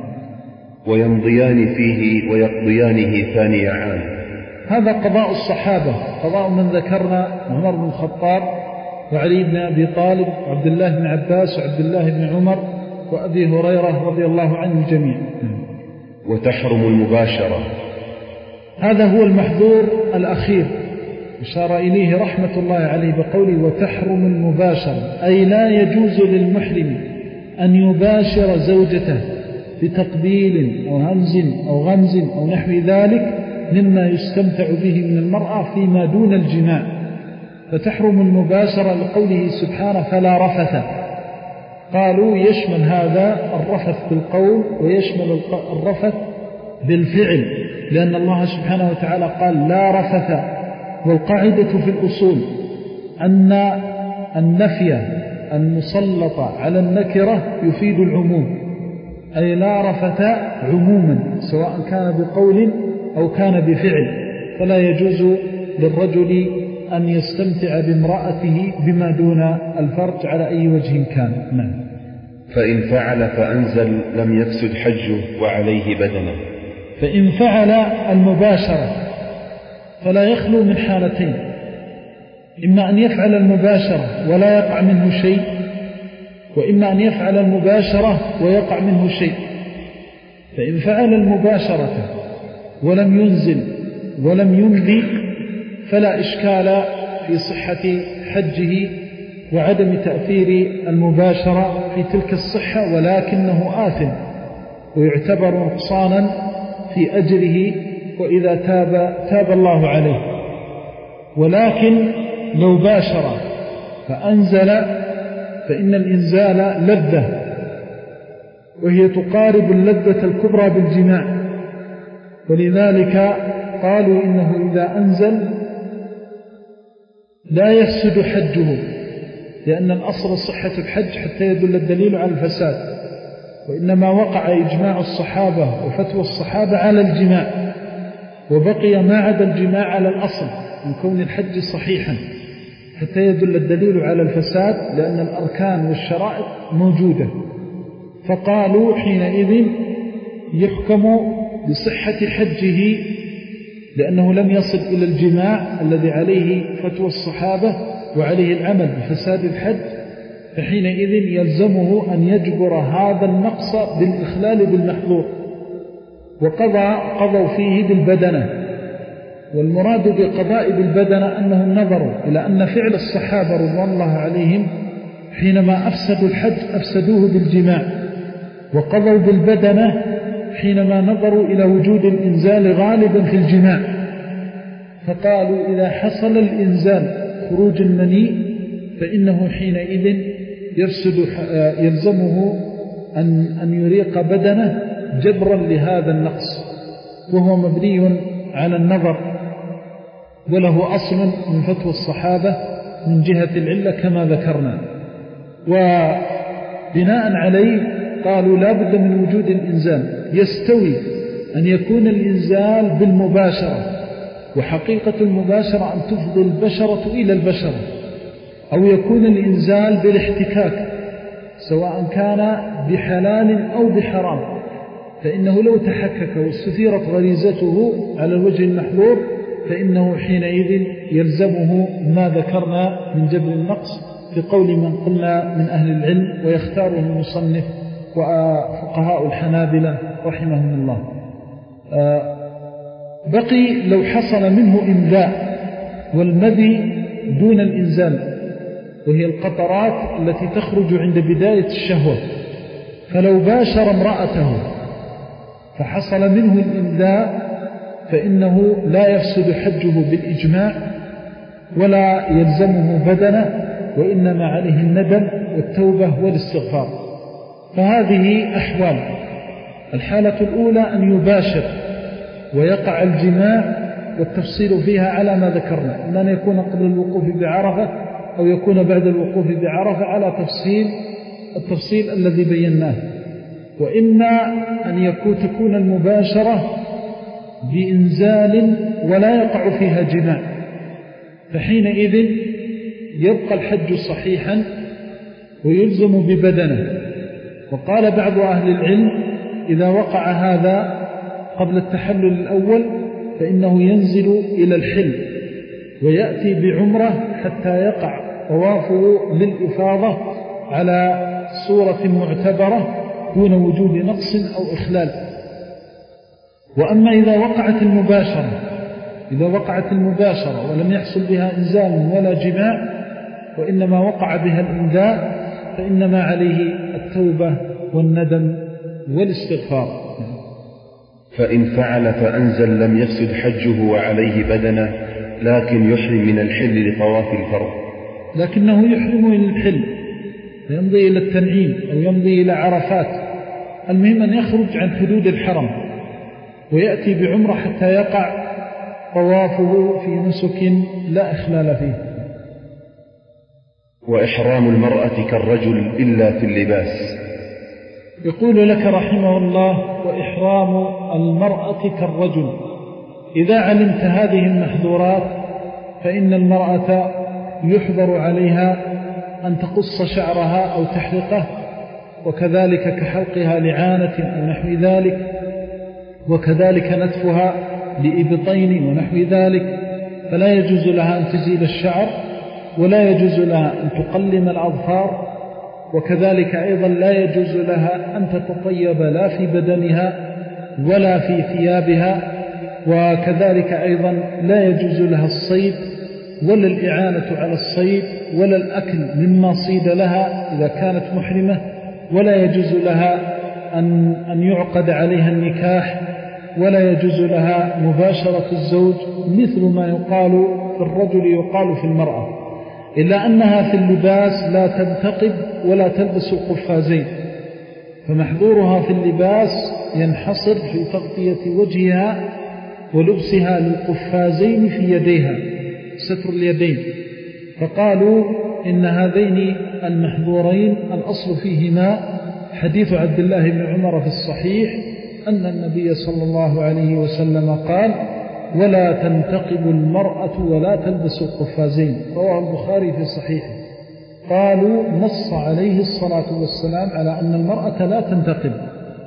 ويمضيان فيه ويقضيانه ثاني عام. هذا قضاء الصحابة، قضاء من ذكرنا: عمر بن الخطاب وعلي بن أبي طالب وعبد الله بن عباس وعبد الله بن عمر وأبي هريرة رضي الله عنه الجميع. وتحرم المباشرة. هذا هو المحظور الأخير أشار إليه رحمة الله عليه بقوله: وتحرم المباشرة، أي لا يجوز للمحرم أن يباشر زوجته بتقبيل أو همز أو غمز أو نحو ذلك مما يستمتع به من المرأة فيما دون الجماع. فتحرم المباشرة لقوله سبحانه: فلا رفث. قالوا يشمل هذا الرفث بالقول ويشمل الرفث بالفعل، لأن الله سبحانه وتعالى قال: لا رفث. والقاعدة في الأصول أن النفي المسلط على النكرة يفيد العموم، أي لا رفث عموما سواء كان بقول أو كان بفعل، فلا يجوز للرجل أن يستمتع بامرأته بما دون الفرج على أي وجه كان. نعم. فإن فعل فأنزل لم يفسد حجه وعليه بدنه. فإن فعل المباشرة فلا يخلو من حالتين: إما أن يفعل المباشرة ولا يقع منه شيء، وإما أن يفعل المباشرة ويقع منه شيء. فإن فعل المباشرة ولم ينزل ولم يمضي فلا إشكال في صحة حجه وعدم تأثير المباشرة في تلك الصحة، ولكنه آثم ويعتبر نقصانا في أجره، وإذا تاب تاب الله عليه. ولكن لو باشر فأنزل فإن الإنزال لذة، وهي تقارب اللذة الكبرى بالجماع، ولذلك قالوا إنه إذا أنزل لا يفسد حجه، لأن الأصل صحة الحج حتى يدل الدليل على الفساد، وإنما وقع إجماع الصحابة وفتوى الصحابة على الجماع، وبقي ما عدا الجماع على الأصل من كون الحج صحيحا حتى يدل الدليل على الفساد، لأن الأركان والشرائط موجودة. فقالوا حينئذ يحكم بصحة حجه لأنه لم يصل إلى الجماع الذي عليه فتوى الصحابة وعليه العمل بفساد الحج، فحينئذ يلزمه أن يجبر هذا النقص بالإخلال بالمحظور، وقضى قضوا فيه بالبدنة. والمراد بقضاء بالبدنة أنهم نظروا إلى أن فعل الصحابة رضوان الله عليهم حينما أفسدوا الحج أفسدوه بالجماع، وقضوا بالبدنة حينما نظروا إلى وجود الإنزال غالبا في الجماع، فقالوا إذا حصل الإنزال خروج المني فإنه حينئذ يفسد يلزمه أن أن يريق بدنه جبرا لهذا النقص، وهو مبني على النظر، وله أصل من فتوى الصحابة من جهة العلة كما ذكرنا. وبناء عليه قالوا لا بد من وجود الإنزال، يستوي أن يكون الإنزال بالمباشرة، وحقيقة المباشرة أن تفضي البشرة إلى البشرة، أو يكون الإنزال بالاحتكاك سواء كان بحلال أو بحرام، فإنه لو تحكك واستثيرت غريزته على الوجه المحظور فإنه حينئذ يلزمه ما ذكرنا من جبر النقص في قول من قلنا من أهل العلم، ويختاره المصنف وفقهاء الحنابلة رحمهم الله. بقي لو حصل منه إنذاء والمذي دون الإنزال، وهي القطرات التي تخرج عند بداية الشهوة، فلو باشر امرأته فحصل منه الإنذاء فإنه لا يفسد حجه بالإجماع ولا يلزمه بدنه، وإنما عليه الندم والتوبة والاستغفار. فهذه أحوال: الحالة الأولى أن يباشر ويقع الجماع، والتفصيل فيها على ما ذكرنا، إما أن يكون قبل الوقوف بعرفة أو يكون بعد الوقوف بعرفة على تفصيل التفصيل الذي بيناه، وإما أن يكون تكون المباشرة بإنزال ولا يقع فيها جماع، فحينئذ يبقى الحج صحيحا ويلزم ببدنه. وقال بعض أهل العلم إذا وقع هذا قبل التحلل الأول فإنه ينزل إلى الحل ويأتي بعمرة حتى يقع طوافه للإفاضة على صورة معتبرة دون وجود نقص أو إخلال. وأما إذا وقعت المباشرة إذا وقعت المباشرة ولم يحصل بها إنزال ولا جماع، وإنما وقع بها الإنذاء، فإنما عليه التوبة والندم والاستغفار. فإن فعل فأنزل لم يفسد حجه وعليه بدنه، لكن يحرم من الحل لطواف الفرض، لكنه يحرم من الحل فيمضي إلى التنعيم أو يمضي إلى عرفات، المهم أن يخرج عن حدود الحرم ويأتي بعمرة حتى يقع طوافه في نسك لا إخلال فيه. وإحرام المرأة كالرجل إلا في اللباس. يقول لك رحمه الله: وإحرام المرأة كالرجل. إذا علمت هذه المحظورات فإن المرأة يحظر عليها أن تقص شعرها أو تحلقه، وكذلك كحلقها لعانة أو نحو ذلك، وكذلك نتفها لإبطين ونحو ذلك، فلا يجوز لها أن تزيل الشعر، ولا يجوز لها أن تقلم الأظفار، وكذلك أيضا لا يجوز لها أن تتطيب لا في بدنها ولا في ثيابها، وكذلك أيضا لا يجوز لها الصيد ولا الإعانة على الصيد ولا الأكل مما صيد لها إذا كانت محرمة، ولا يجوز لها أن, أن يعقد عليها النكاح، ولا يجوز لها مباشرة الزوج، مثل ما يقال في الرجل يقال في المرأة، إلا أنها في اللباس لا تنتقب ولا تلبس القفازين، فمحظورها في اللباس ينحصر في تغطية وجهها ولبسها للقفازين في يديها، ستر اليدين. فقالوا إن هذين المحظورين الأصل فيهما حديث عبد الله بن عمر في الصحيح أن النبي صلى الله عليه وسلم قال: ولا تنتقب المرأة ولا تلبس القفازين، رواه البخاري في صحيحه. قالوا: نص عليه الصلاة والسلام على أن المرأة لا تنتقب،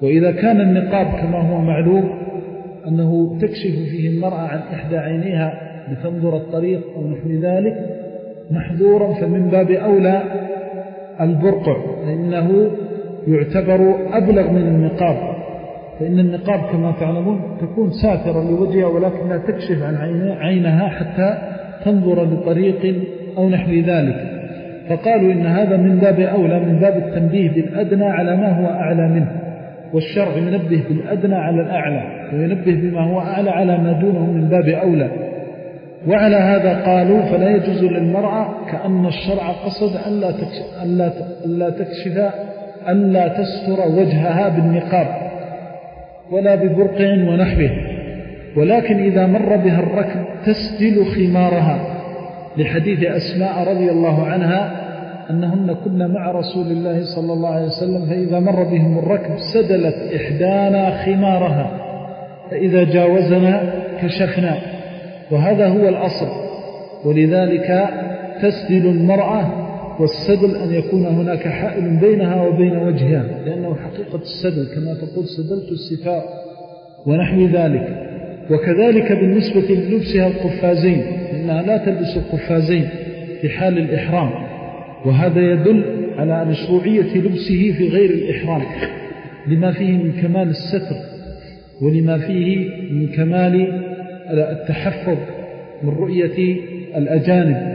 وإذا كان النقاب كما هو معلوم أنه تكشف فيه المرأة عن إحدى عينيها لتنظر الطريق أو نحو ذلك محظورا، فمن باب أولى البرقع، فإنه يعتبر أبلغ من النقاب، فإن النقاب كما تعلمون تكون ساترة لوجهها ولكن لا تكشف عن عينها حتى تنظر لطريق أو نحو ذلك. فقالوا إن هذا من باب أولى، من باب التنبيه بالأدنى على ما هو أعلى منه، والشرع ينبه بالأدنى على الأعلى، وينبه بما هو أعلى على ما دونه من باب أولى. وعلى هذا قالوا فلا يجوز للمرأة كأن الشرع قصد أن لا تكشف أن لا تستر وجهها بالنقاب ولا ببرقع ونحوه، ولكن إذا مر بها الركب تسدل خمارها، لحديث أسماء رضي الله عنها أنهن كنا مع رسول الله صلى الله عليه وسلم فإذا مر بهم الركب سدلت إحدانا خمارها فإذا جاوزنا كشفنا، وهذا هو الأصل. ولذلك تسدل المرأة، والسدل أن يكون هناك حائل بينها وبين وجهها، لأنه حقيقة السدل كما تقول سدلت الستار ونحو ذلك. وكذلك بالنسبة للبسها القفازين، إنها لا تلبس القفازين في حال الإحرام، وهذا يدل على مشروعية لبسه في غير الإحرام لما فيه من كمال الستر ولما فيه من كمال التحفظ من رؤية الأجانب.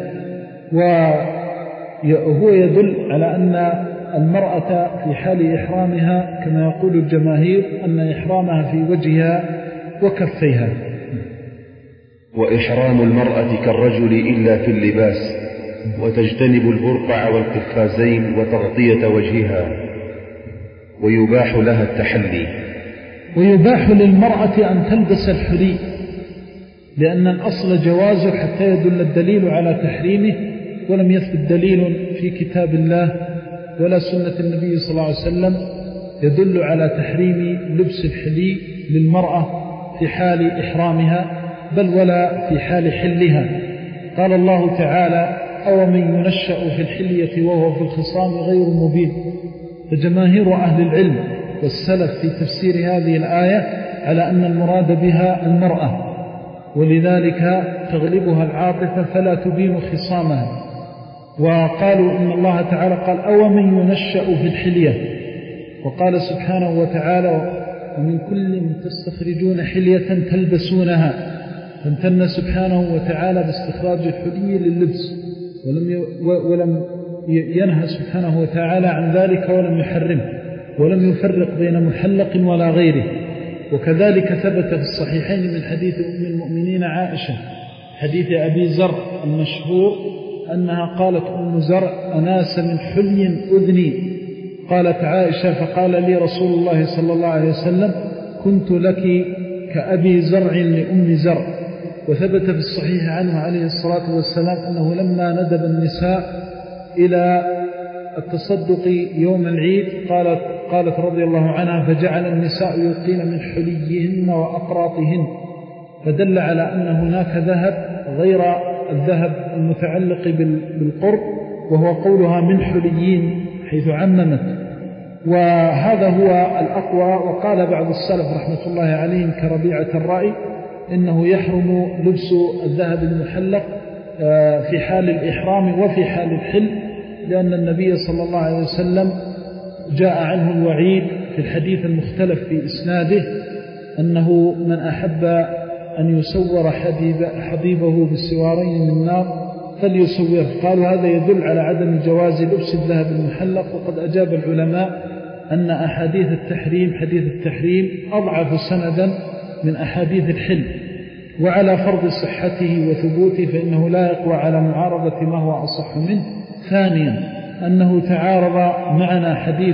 وهو يدل على أن المرأة في حال إحرامها كما يقول الجماهير أن إحرامها في وجهها وكفيها. وإحرام المرأة كالرجل إلا في اللباس، وتجتنب البرقع والقفازين وتغطية وجهها، ويباح لها التحلي. ويباح للمرأة أن تلبس الحلي، لأن الأصل جوازه حتى يدل الدليل على تحريمه، ولم يثبت دليل في كتاب الله ولا سنة النبي صلى الله عليه وسلم يدل على تحريم لبس الحلي للمرأة في حال إحرامها، بل ولا في حال حلها. قال الله تعالى أو من ينشأ في الحلية وهو في الخصام غير مبين. فجماهير أهل العلم والسلف في تفسير هذه الآية على أن المراد بها المرأة، ولذلك تغلبها العاطفة فلا تبين خصامها. وقالوا إن الله تعالى قال أو من ينشأ في الحلية، وقال سبحانه وتعالى ومن كل تستخرجون حلية تلبسونها، فامتن سبحانه وتعالى باستخراج الحلي لللبس، ولم ولم ينهى سبحانه وتعالى عن ذلك ولم يحرمه، ولم يفرق بين محلق ولا غيره. وكذلك ثبت في الصحيحين من حديث أم المؤمنين عائشة حديث أبي زر المشهور أنها قالت أم زر أناس من حلي أذني، قالت عائشة فقال لي رسول الله صلى الله عليه وسلم كنت لك كأبي زرع لأم زر. وثبت في الصحيح عنه عليه الصلاة والسلام أنه لما ندب النساء إلى التصدق يوم العيد قالت, قالت رضي الله عنها فجعل النساء يلقين من حليهن وأقراطهن، فدل على أن هناك ذهب غير الذهب المتعلق بالقرب، وهو قولها من حليين حيث عممت. وهذا هو الأقوى. وقال بعض السلف رحمة الله عليهم كربيعة الرأي إنه يحرم لبس الذهب المحلق في حال الإحرام وفي حال الحل، لأن النبي صلى الله عليه وسلم جاء عنه الوعيد في الحديث المختلف في إسناده أنه من أحب أن يسور حبيبه بالسوارين من نار فليسوره. قالوا هذا يدل على عدم جواز لبس الذهب المحلق. وقد أجاب العلماء أن أحاديث التحريم حديث التحريم أضعف سندا من أحاديث الحل، وعلى فرض صحته وثبوته فإنه لا يقوى على معارضة ما هو أصح منه. ثانيا أنه تعارض معنا حديث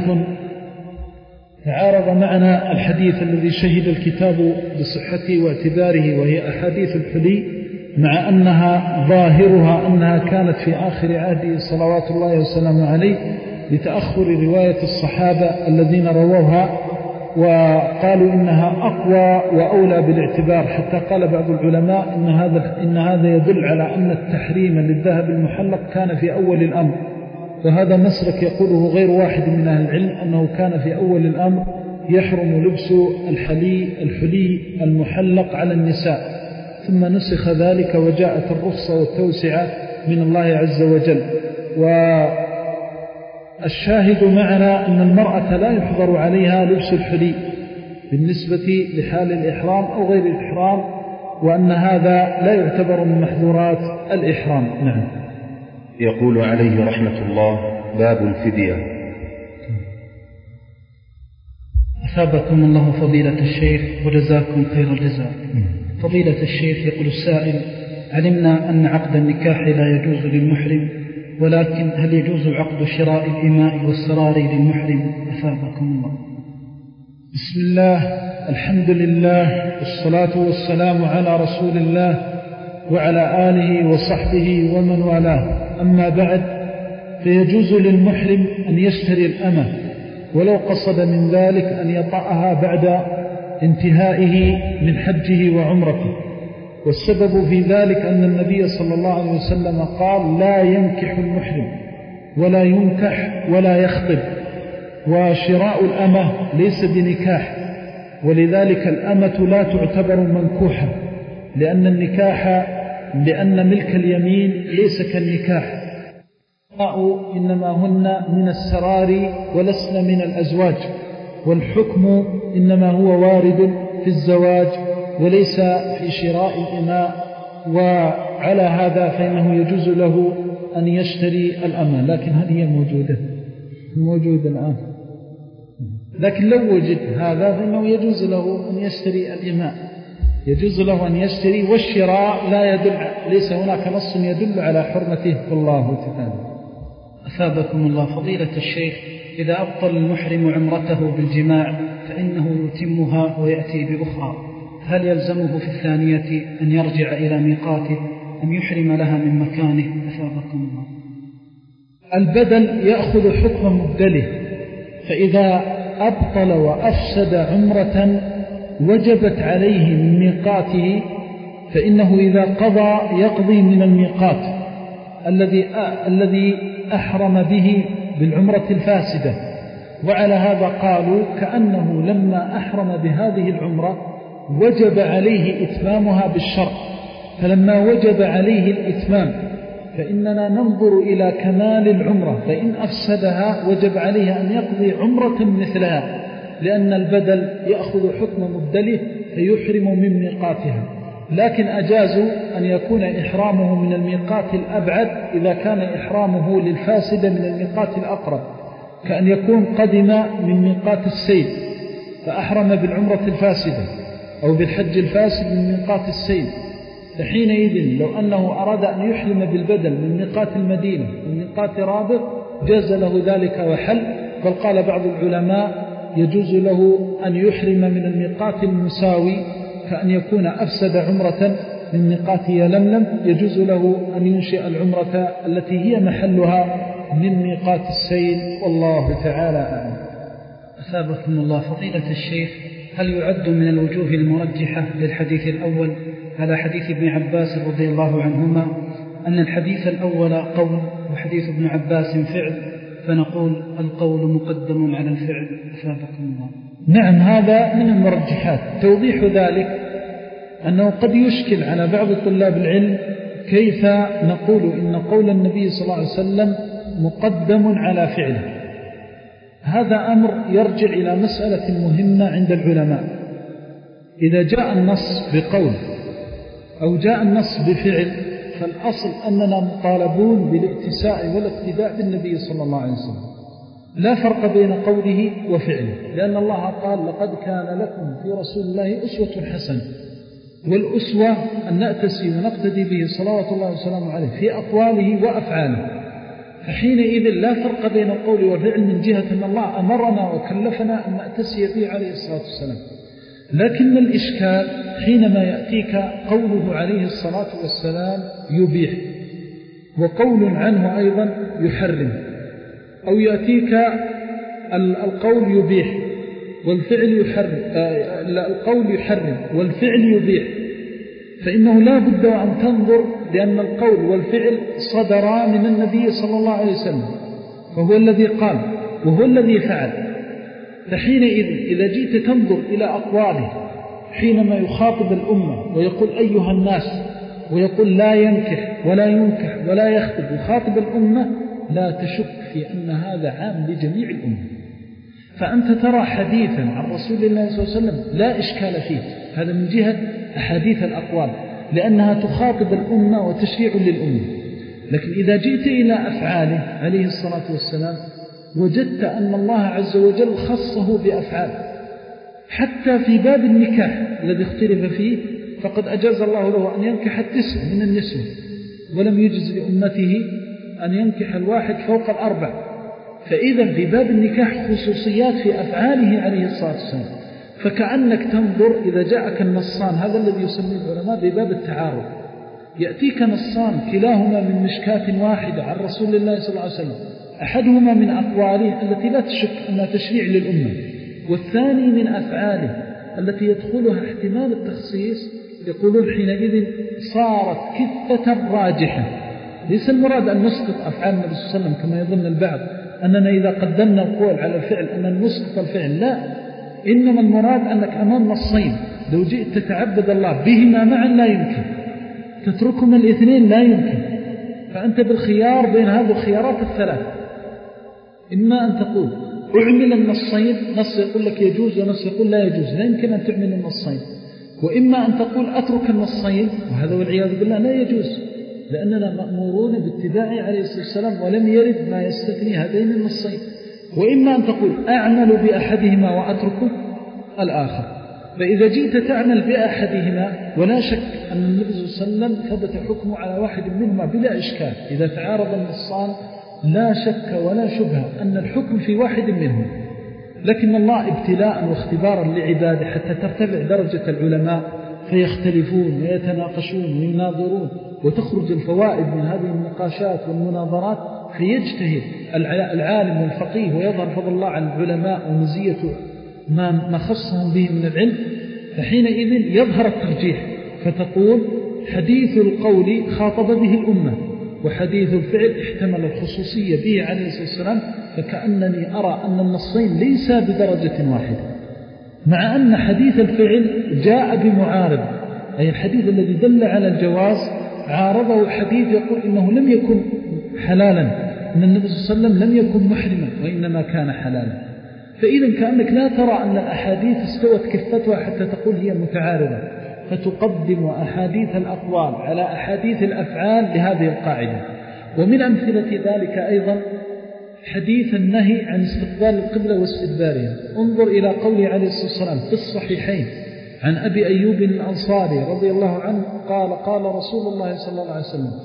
تعارض معنا الحديث الذي شهد الكتاب بصحته واعتباره، وهي أحاديث الحلي، مع أنها ظاهرها أنها كانت في آخر عهده صلوات الله وسلامه عليه لتأخر رواية الصحابة الذين رووها، وقالوا إنها أقوى وأولى بالاعتبار، حتى قال بعض العلماء إن هذا, إن هذا يدل على أن التحريم للذهب المحلق كان في أول الأمر. وهذا مسلك يقوله غير واحد من أهل العلم أنه كان في أول الأمر يحرم لبس الحلي الحلي المحلق على النساء، ثم نسخ ذلك وجاءت الرخصة والتوسعة من الله عز وجل. والشاهد معنا أن المرأة لا يحضر عليها لبس الحلي بالنسبة لحال الإحرام أو غير الإحرام، وأن هذا لا يعتبر من محظورات الإحرام. نعم. يقول عليه رحمة الله: باب الفدية. أثابكم الله فضيلة الشيخ وجزاكم خير الجزاء. فضيلة الشيخ، يقول السائل: علمنا أن عقد النكاح لا يجوز للمحرم، ولكن هل يجوز عقد شراء الإماء والسرار للمحرم؟ أثابكم الله. بسم الله، الحمد لله، والصلاة والسلام على رسول الله وعلى آله وصحبه ومن والاه. أما بعد، فيجوز للمحرم أن يشتري الأمة ولو قصد من ذلك أن يطأها بعد انتهائه من حجه وعمرته. والسبب في ذلك أن النبي صلى الله عليه وسلم قال: لا ينكح المحرم ولا ينكح ولا يخطب. وشراء الأمة ليس بنكاح، ولذلك الأمة لا تعتبر منكوحة، لأن النكاح لأن ملك اليمين ليس كالنكاح. إنما هن من السرار ولسن من الأزواج، والحكم إنما هو وارد في الزواج وليس في شراء الإماء. وعلى هذا فإنه يجوز له أن يشتري الأمة. لكن هل هي موجودة؟ موجودة الآن، لكن لو وجد هذا فإنه يجوز له أن يشتري الإماء، يجوز له أن يشتري. والشراء لا يدل، ليس هناك نص يدل على حرمته. والله تعالى. أثابكم الله فضيلة الشيخ، إذا أبطل المحرم عمرته بالجماع فإنه يتمها ويأتي بأخرى، هل يلزمه في الثانية أن يرجع إلى ميقاته أم يحرم لها من مكانه؟ أثابكم الله. البدل يأخذ حكم مبدله، فإذا أبطل وأفسد عمرة وجبت عليه من ميقاته فإنه إذا قضى يقضي من الميقات الذي الذي أحرم به بالعمرة الفاسدة. وعلى هذا قالوا كأنه لما أحرم بهذه العمرة وجب عليه إتمامها بالشرع، فلما وجب عليه الإتمام فإننا ننظر إلى كمال العمرة، فإن أفسدها وجب عليه أن يقضي عمرة مثلها، لأن البدل يأخذ حكم مبدله فيحرم من ميقاتها. لكن أجازوا أن يكون إحرامه من الميقات الأبعد إذا كان إحرامه للفاسد من الميقات الأقرب، كأن يكون قدم من ميقات السيل فأحرم بالعمرة الفاسدة أو بالحج الفاسد من ميقات السيل، فحينئذ لو أنه أراد أن يحرم بالبدل من ميقات المدينة من ميقات رابط جاز له ذلك وحل. بل قال بعض العلماء يجوز له أن يحرم من الميقات المساوي، كأن يكون أفسد عمرة من ميقات يلملم يجوز له أن ينشئ العمرة التي هي محلها من ميقات السيل. والله تعالى أعلم. أثابكم الله فضيلة الشيخ، هل يعد من الوجوه المرجحة للحديث الأول على حديث ابن عباس رضي الله عنهما أن الحديث الأول قول وحديث ابن عباس فعل، فنقول القول مقدم على الفعل؟ أثابكم الله. نعم، هذا من المرجحات. توضيح ذلك أنه قد يشكل على بعض طلاب العلم كيف نقول إن قول النبي صلى الله عليه وسلم مقدم على فعله. هذا أمر يرجع إلى مسألة مهمة عند العلماء. إذا جاء النص بقول أو جاء النص بفعل فالأصل أننا مطالبون بالاتساء والاقتداء بالنبي صلى الله عليه وسلم، لا فرق بين قوله وفعله، لأن الله قال لقد كان لكم في رسول الله أسوة حسنة. والأسوة أن نأتسي ونقتدي به صلوات الله وسلامه عليه في أقواله وأفعاله، فحينئذ لا فرق بين القول والفعل من جهة أن الله أمرنا وكلفنا أن نأتسي به عليه الصلاة والسلام. لكن الإشكال حينما يأتيك قوله عليه الصلاة والسلام يبيح وقول عنه أيضا يحرم، أو يأتيك القول يبيح والفعل يحرم، القول يحرم والفعل يبيح، فإنه لا بد أن تنظر، لأن القول والفعل صدرا من النبي صلى الله عليه وسلم، فهو الذي قال وهو الذي فعل. فحينئذ إذا جئت تنظر إلى أقواله حينما يخاطب الأمة ويقول أيها الناس ويقول لا ينكح ولا ينكح ولا يخطب يخاطب الأمة، لا تشك في أن هذا عام لجميع الأمة. فأنت ترى حديثا عن رسول الله صلى الله عليه وسلم لا إشكال فيه، هذا من جهة أحاديث الأقوال لأنها تخاطب الأمة وتشريع للأمة. لكن إذا جئت إلى أفعاله عليه الصلاة والسلام وجدت أن الله عز وجل خصه بأفعال، حتى في باب النكاح الذي اختلف فيه فقد أجاز الله له أن ينكح التسع من النسوة، ولم يجز لأمته أن ينكح الواحد فوق الأربع. فإذا في باب النكاح خصوصيات في أفعاله عليه الصلاة والسلام. فكأنك تنظر إذا جاءك النصان، هذا الذي يسميه العلماء بباب التعارض، يأتيك نصان كلاهما من مشكاة واحدة عن رسول الله صلى الله عليه وسلم، أحدهما من أقواله التي لا تشك أنها تشريع للأمة، والثاني من أفعاله التي يدخلها احتمال التخصيص، يقولون حينئذ صارت كفة راجحة. ليس المراد أن نسقط أفعال النبي صلى الله عليه وسلم كما يظن البعض أننا إذا قدمنا القول على الفعل أننا نسقط الفعل، لا، إنما المراد أنك أمام نصين لو جئت تتعبد الله بهما معا لا يمكن، تتركهما الاثنين لا يمكن. فأنت بالخيار بين هذه الخيارات الثلاث، إما أن تقول أعمل النصين، نص يقول لك يجوز ونص يقول لا يجوز، لا يمكن أن تعمل النصين، وإما أن تقول أترك النصين، وهذا والعياذ بالله لا يجوز، لأننا مأمورون باتباعه عليه الصلاة والسلام ولم يرد ما يستثني هذين النصين. وإما أن تقول أعمل بأحدهما وأترك الآخر. فإذا جئت تعمل بأحدهما، ولا شك أن النبي صلى الله عليه وسلم ثبت حكمه على واحد منهما بلا إشكال، إذا تعارض النصان لا شك ولا شبهة أن الحكم في واحد منهم. لكن الله ابتلاء واختبارا لعباده حتى ترتفع درجة العلماء فيختلفون ويتناقشون ويناظرون، وتخرج الفوائد من هذه النقاشات والمناظرات، فيجتهد العالم والفقيه ويظهر فضل الله على العلماء ومزية ما خصهم به من العلم. فحينئذ يظهر الترجيح، فتقول حديث القول خاطب به الأمة، وحديث الفعل احتمل الخصوصية به عليه الصلاة والسلام، فكأنني أرى أن النصين ليس بدرجة واحدة، مع أن حديث الفعل جاء بمعارض، أي الحديث الذي دل على الجواز عارضه حديث يقول إنه لم يكن حلالا، أن النبي صلى الله عليه وسلم لم يكن محرما وإنما كان حلالا. فإذا كأنك لا ترى أن الأحاديث استوت كفتها حتى تقول هي متعارضة، فتقدم أحاديث الأقوال على أحاديث الأفعال لهذه القاعدة. ومن أمثلة ذلك أيضا حديث النهي عن استقبال القبلة واستدبارها. انظر إلى قوله عليه الصلاة والسلام في الصحيحين عن أبي أيوب الأنصاري رضي الله عنه قال قال رسول الله صلى الله عليه وسلم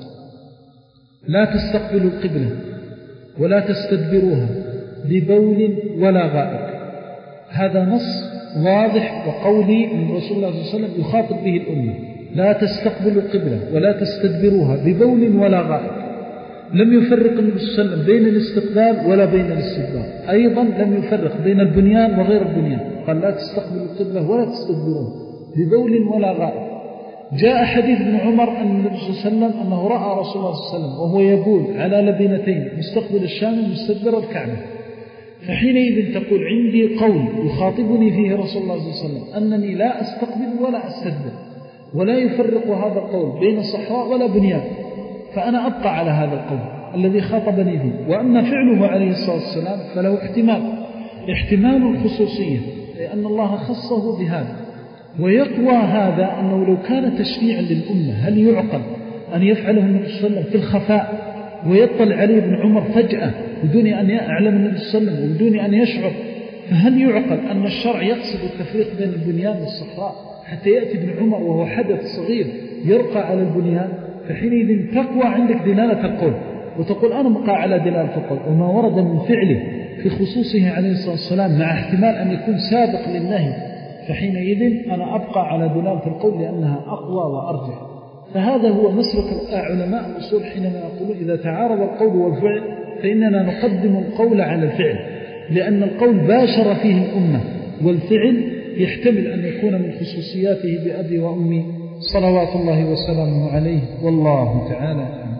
لا تستقبلوا القبلة ولا تستدبروها ببول ولا غائط. هذا نص واضح وقولي من رسول الله صلى الله عليه وسلم يخاطب به الأمة، لا تستقبلوا القبلة ولا تستدبروها ببول ولا غائط. لم يفرق النبي صلى الله عليه وسلم بين الاستقبال ولا بين الاستدبار، أيضا لم يفرق بين البنيان وغير البنيان، قال لا تستقبلوا القبلة ولا تستدبروها ببول ولا غائط. جاء حديث ابن عمر أن النبي صلى الله عليه وسلم أنه رأى رسول الله صلى الله عليه وسلم وهو يبول على لبنتين مستقبل الشام ومستدبر الكعبة. فحينئذ تقول عندي قول يخاطبني فيه رسول الله صلى الله عليه وسلم أنني لا أستقبل ولا أستدبر، ولا يفرق هذا القول بين صحراء ولا بنيان، فأنا أبقى على هذا القول الذي خاطبني فيه. وأما فعله عليه الصلاة والسلام فله احتمال احتمال الخصوصية، لأن الله خصه بهذا. ويقوى هذا أنه لو كان تشريعا للأمة هل يعقل أن يفعله النبي صلى الله عليه وسلم في الخفاء ويطلع عليه ابن عمر فجأة بدون أن يعلم النبي صلى الله عليه وسلم وبدون أن يشعر؟ فهل يعقل أن الشرع يقصد التفريق بين البنيان والصحراء حتى يأتي ابن عمر وهو حدث صغير يرقى على البنيان؟ فحينئذ تقوى عندك دلالة القول وتقول أنا مقع على دلالة القول، وما ورد من فعله في خصوصه عليه الصلاة والسلام مع احتمال أن يكون سابق للنهي، فحينئذ أنا أبقى على دلالة القول لأنها أقوى وأرجح. فهذا هو مسلك علماء الأصول حينما يقولون إذا تعارض القول والفعل فإننا نقدم القول على الفعل، لأن القول باشر فيه الأمة، والفعل يحتمل أن يكون من خصوصياته بأبي وأمي صلوات الله وسلامه عليه، والله تعالى أعلم.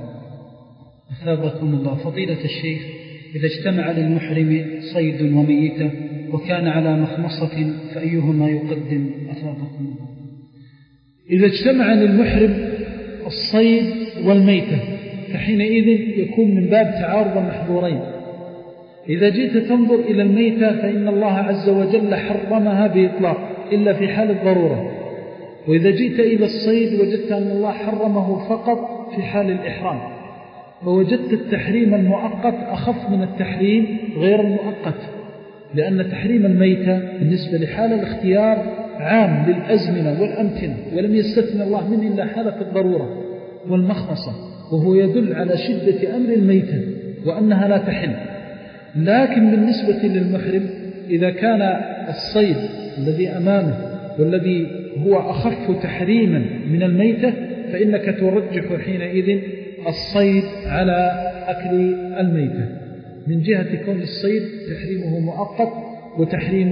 أثابكم الله. فضيلة الشيخ، إذا اجتمع للمحرم صيد وميتة وكان على مخمصة فأيهما يقدم أثابكم؟ إذا اجتمع للمحرم الصيد والميتة فحينئذ يكون من باب تعارض المحظورين. إذا جئت تنظر إلى الميتة فإن الله عز وجل حرمها بإطلاق إلا في حال الضرورة، وإذا جئت إلى الصيد وجدت أن الله حرمه فقط في حال الإحرام، فوجدت التحريم المؤقت أخف من التحريم غير المؤقت، لأن تحريم الميتة بالنسبة لحال الاختيار عام للأزمنة والأمكنة، ولم يستثنى الله منه إلا حالة الضرورة والمخمصة، وهو يدل على شدة أمر الميتة وأنها لا تحل. لكن بالنسبة للمحرم إذا كان الصيد الذي أمامه والذي هو أخف تحريما من الميتة فإنك ترجح حينئذ الصيد على أكل الميتة، من جهة كون الصيد تحريمه مؤقت وتحريم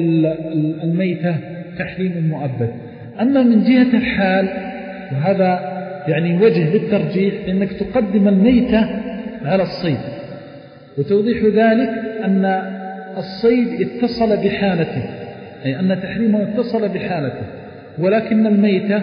الميتة تحريم مؤبد. أما من جهة الحال، وهذا يعني وجه للترجيح، إنك تقدم الميتة على الصيد، وتوضيح ذلك أن الصيد اتصل بحالته، أي أن تحريمه اتصل بحالته، ولكن الميتة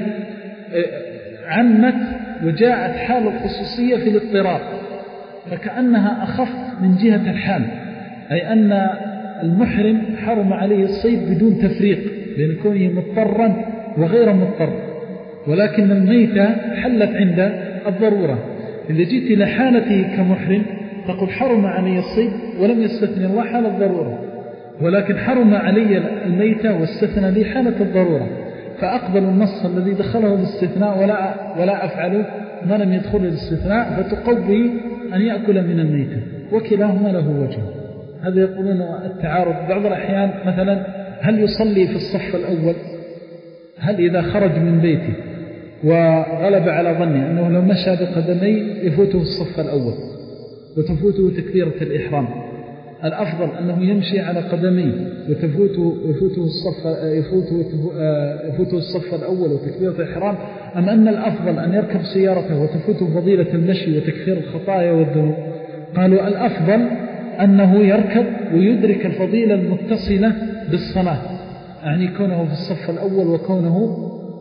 عمت وجاءت حال الخصوصية في الاضطرار، فكأنها أخف من جهة الحال، أي أن المحرم حرم عليه الصيد بدون تفريق بين كونه مضطرا وغير مضطر، ولكن الميتة حلت عند الضرورة. إذا جئت إلى حالته كمحرم تقول حرم علي الصيد ولم يستثني الله حال الضرورة، ولكن حرم علي الميتة واستثنى لي حالة الضرورة، فأقبل النص الذي دخله الاستثناء ولا, ولا أفعله ما لم يدخل الاستثناء، فتقوي أن يأكل من الميتة، وكلاهما له وجه. هذا يقولون التعارض. بعض الأحيان مثلا هل يصلي في الصف الأول؟ هل إذا خرج من بيته وغلب على ظني أنه لو مشى بقدمي يفوته الصف الأول وتفوته تكبيرة الإحرام، الأفضل أنه يمشي على قدميه وتفوته يفوته الصف يفوته يفوته الصف الأول وتكبيرة الإحرام، أم أن الأفضل أن يركب سيارته وتفوته فضيلة المشي وتكفير الخطايا والذنوب؟ قالوا الأفضل أنه يركب ويدرك الفضيلة المتصلة بالصلاة، يعني كونه في الصف الأول وكونه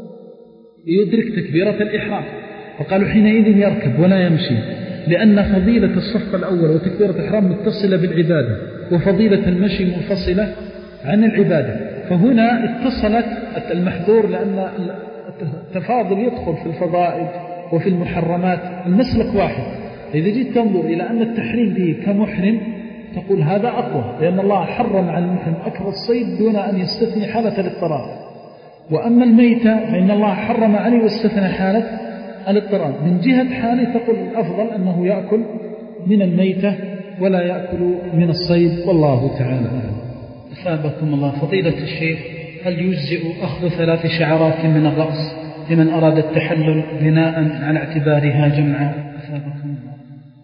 يدرك تكبيرة الإحرام، فقالوا حينئذ يركب ولا يمشي، لأن فضيلة الصف الأول وتكبيرة الإحرام متصلة بالعبادة، وفضيلة المشي منفصلة عن العبادة. فهنا اتصلت المحظور، لأن التفاضل يدخل في الفضائل وفي المحرمات، المسلك واحد. إذا جيت تنظر إلى أن التحريم به كمحرم تقول هذا أقوى، لأن الله حرم على المحرم أكل الصيد دون أن يستثني حالة الاضطرار. وأما الميتة فإن الله حرم عليه واستثنى حالة الاضطرار. من جهة حالي تقول الأفضل أنه يأكل من الميتة ولا يأكل من الصيد، والله تعالى أعلم. أثابكم الله. فضيلة الشيخ، هل يجزئ أخذ ثلاث شعرات من الرأس لمن أراد التحلل بناء على اعتبارها جمعا؟ أثابكم الله.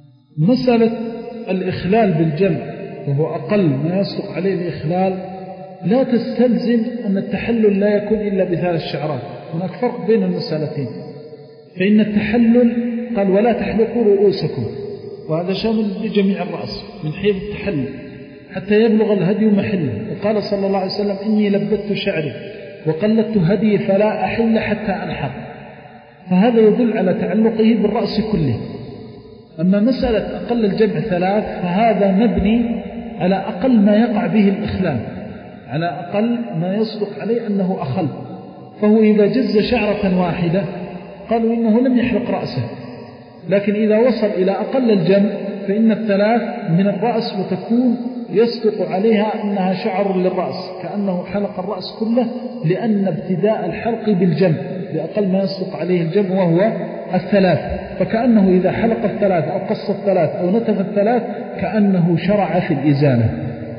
مسألة الإخلال بالجمع وهو أقل ما يصدق عليه الإخلال لا تستلزم أن التحلل لا يكون إلا بثلاث شعرات. هناك فرق بين المسألتين، فإن التحلل قال ولا تحلقوا رؤوسكم، وهذا شامل لجميع الرأس من حيث التحلل حتى يبلغ الهدي محله. وقال صلى الله عليه وسلم إني لبدت شعري وقلدت هدي فلا أحل حتى أنحر، فهذا يدل على تعلقه بالرأس كله. أما مسألة أقل الجمع ثلاث فهذا مبني على أقل ما يقع به الإخلال، على أقل ما يصدق عليه أنه أخل. فهو إذا جز شعرة واحدة قالوا إنه لم يحلق رأسه، لكن إذا وصل إلى أقل الجمع فإن الثلاث من الرأس وتكون يصدق عليها أنها شعر للرأس كأنه حلق الرأس كله، لأن ابتداء الحلق بالجمع بأقل ما يصدق عليه الجمع وهو الثلاث، فكأنه إذا حلق الثلاث أو قص الثلاث أو نتف الثلاث كأنه شرع في الإزالة.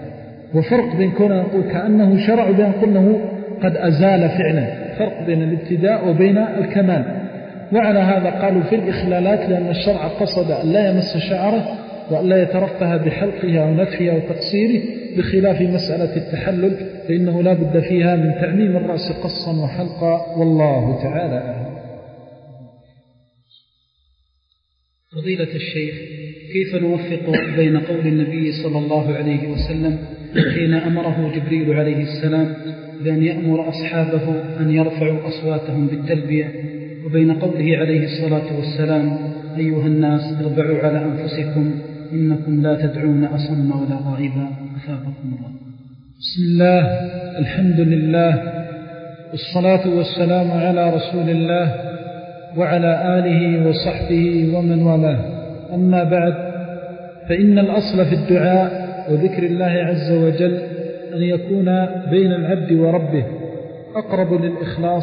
وفرق بين كونه نقول كأنه شرع وبين قلنه قد أزال فعلا، فرق بين الابتداء وبين الكمال. وعلى هذا قالوا في الإخلالات لأن الشرع قصد أن لا يمس شعره وأن لا يترفه بحلقها أو نتفها أو تقصيره، بخلاف مسألة التحلل فإنه لا بد فيها من تعميم الرأس قصا وحلقا، والله تعالى أعلم. فضيلة الشيخ، كيف نوفق بين قول النبي صلى الله عليه وسلم حين أمره جبريل عليه السلام بأن يأمر أصحابه أن يرفعوا أصواتهم بالتلبية، وبين قوله عليه الصلاة والسلام أيها الناس اربعوا على أنفسكم إنكم لا تدعون أصم ولا غائبا؟ أثابكم الله. بسم الله، الحمد لله، والصلاة والسلام على رسول الله وعلى آله وصحبه ومن والاه. أما بعد، فإن الأصل في الدعاء وذكر الله عز وجل أن يكون بين العبد وربه أقرب للإخلاص،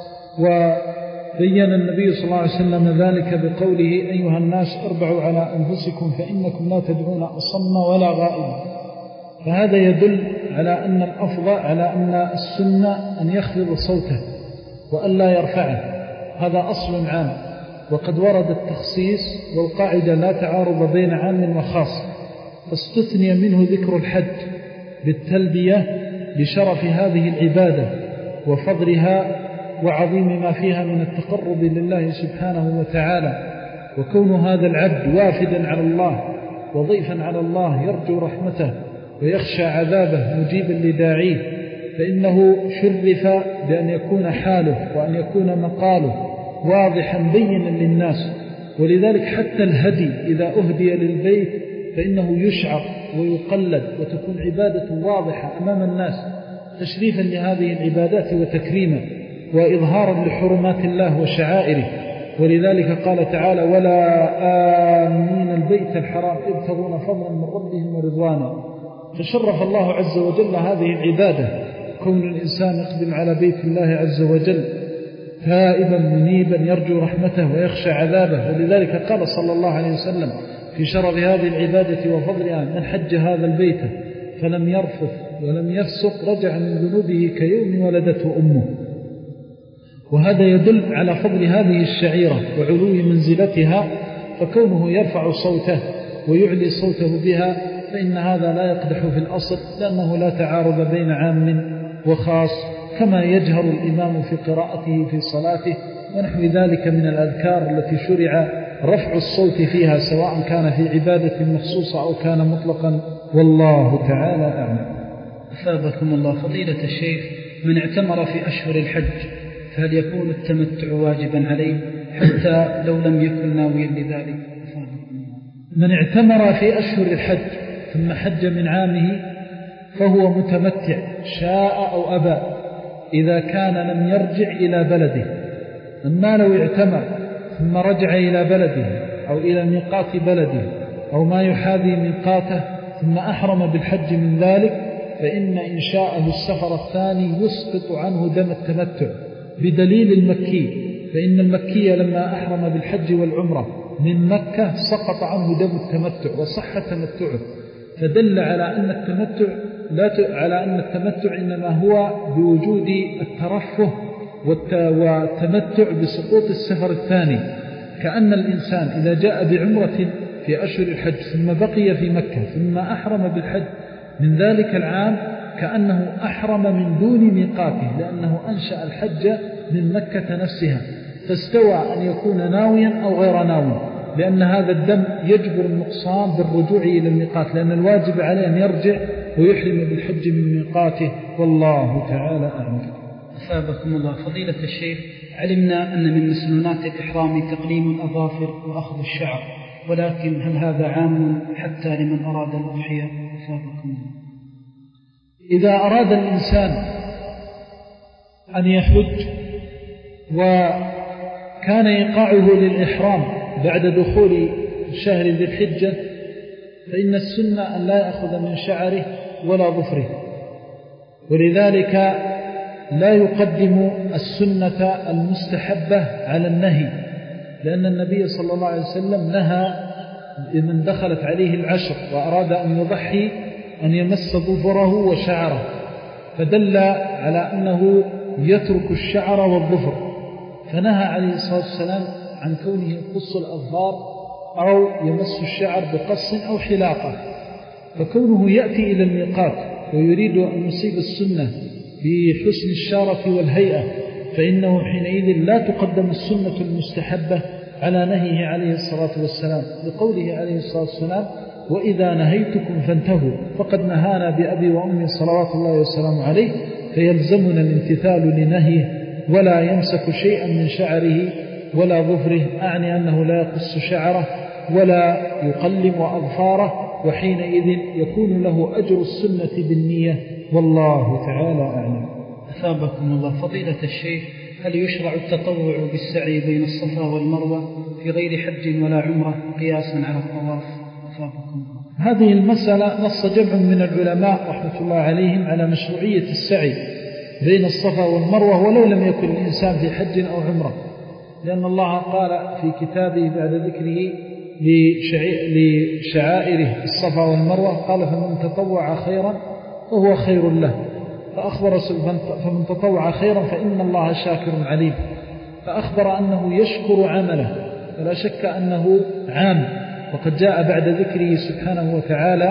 وبين النبي صلى الله عليه وسلم ذلك بقوله أيها الناس اربعوا على أنفسكم فإنكم لا تدعون أصم ولا غائبا. فهذا يدل على أن الأفضل على أن السنة أن يخفض صوته وأن لا يرفعه، هذا أصل عام، وقد ورد التخصيص والقاعدة لا تعارض بين عام وخاص، فاستثني منه ذكر الحج بالتلبية لشرف هذه العبادة وفضلها وعظيم ما فيها من التقرب لله سبحانه وتعالى، وكون هذا العبد وافدا على الله وضيفا على الله يرجو رحمته ويخشى عذابه مجيبا لداعيه، فإنه شرف بأن يكون حاله وأن يكون مقاله واضحا بينا للناس. ولذلك حتى الهدي إذا أهدي للبيت فإنه يشعر ويقلد وتكون عبادة واضحة أمام الناس تشريفا لهذه العبادات وتكريما وإظهارا لحرمات الله وشعائره. ولذلك قال تعالى ولا آمين البيت الحرام يبتغون فضلا من ربهم ورضوانا. فشرف الله عز وجل هذه العبادة، كون الإنسان يقدم على بيت الله عز وجل تائبا منيبا يرجو رحمته ويخشى عذابه. ولذلك قال صلى الله عليه وسلم في شرف هذه العبادة وفضلها من حج هذا البيت فلم يرفث ولم يفسق رجع من ذنوبه كيوم ولدته أمه. وهذا يدل على فضل هذه الشعيرة وعلو منزلتها، فكونه يرفع صوته ويعلي صوته بها فإن هذا لا يقدح في الأصل، لأنه لا تعارض بين عام وخاص، كما يجهر الإمام في قراءته في صلاته ونحو ذلك من الأذكار التي شرع رفع الصوت فيها سواء كان في عبادة مخصوصة أو كان مطلقا، والله تعالى أعلم. أثابكم الله. فضيلة الشيخ، من اعتمر في أشهر الحج فهل يكون التمتع واجبا عليه حتى لو لم يكن ناويا لذلك؟ من اعتمر في أشهر الحج ثم حج من عامه فهو متمتع شاء أو أبى إذا كان لم يرجع إلى بلده. أما لو اعتمر ثم رجع إلى بلده أو إلى ميقات بلده أو ما يحاذي ميقاته ثم أحرم بالحج من ذلك، فإن إنشاءه السفر الثاني يسقط عنه دم التمتع بدليل المكي، فإن المكي لما أحرم بالحج والعمرة من مكة سقط عنه دم التمتع وصح تمتعه، فدل على أن التمتع لا ت... على أن التمتع إنما هو بوجود الترفه والت... والتمتع بسقوط السفر الثاني. كأن الإنسان إذا جاء بعمرة في أشهر الحج ثم بقي في مكة ثم أحرم بالحج من ذلك العام كأنه أحرم من دون ميقاته، لأنه أنشأ الحج من مكة نفسها، فاستوى أن يكون ناويا أو غير ناوي، لأن هذا الدم يجبر النقصان بالرجوع إلى الميقات، لأن الواجب عليه أن يرجع ويحرم بالحج من ميقاته، والله تعالى أعلم. أثابكم الله. فضيلة الشيخ، علمنا أن من مسنونات الإحرام تقليم الأظافر وأخذ الشعر، ولكن هل هذا عام حتى لمن أراد الأضحية؟ أثابكم الله. إذا أراد الإنسان أن يحج وكان إيقاعه للإحرام بعد دخول شهر ذي الحجة فإن السنة أن لا يأخذ من شعره ولا ظفره، ولذلك لا يقدم السنة المستحبة على النهي، لأن النبي صلى الله عليه وسلم نهى من دخلت عليه العشر وأراد أن يضحي أن يمس ظفره وشعره، فدل على أنه يترك الشعر والظفر، فنهى عليه الصلاة والسلام عن كونه يقص الأظفار أو يمس الشعر بقص أو حلاقة. فكونه يأتي إلى الميقات ويريد أن يصيب السنة بحسن الشارة والهيئة، فإنه حينئذ لا تقدم السنة المستحبة على نهيه عليه الصلاة والسلام لقوله عليه الصلاة والسلام وإذا نهيتكم فانتهوا فقد نهانا بأبي وأمي صلوات الله والسلام عليه فيلزمنا الامتثال لنهيه ولا يمسك شيئا من شعره ولا ظفره، أعني أنه لا يقص شعره ولا يقلم أظفاره، وحينئذ يكون له أجر السنة بالنية، والله تعالى أعلم. أثابكم الله. فضيلة الشيخ، هل يشرع التطوع بالسعي بين الصفا والمروة في غير حج ولا عمرة قياسا على الطواف؟ أثابكم الله. هذه المسألة نص جمع من العلماء رحمة الله عليهم على مشروعية السعي بين الصفا والمروة ولو لم يكن الإنسان في حج أو عمرة، لأن الله قال في كتابه بعد ذكره لشعائره الصفا والمروة قال فمن تطوع خيرا فهو خير له، فأخبر فمن تطوع خيرا فإن الله شاكر عليم، فأخبر أنه يشكر عمله، فلا شك أنه عام، وقد جاء بعد ذكره سبحانه وتعالى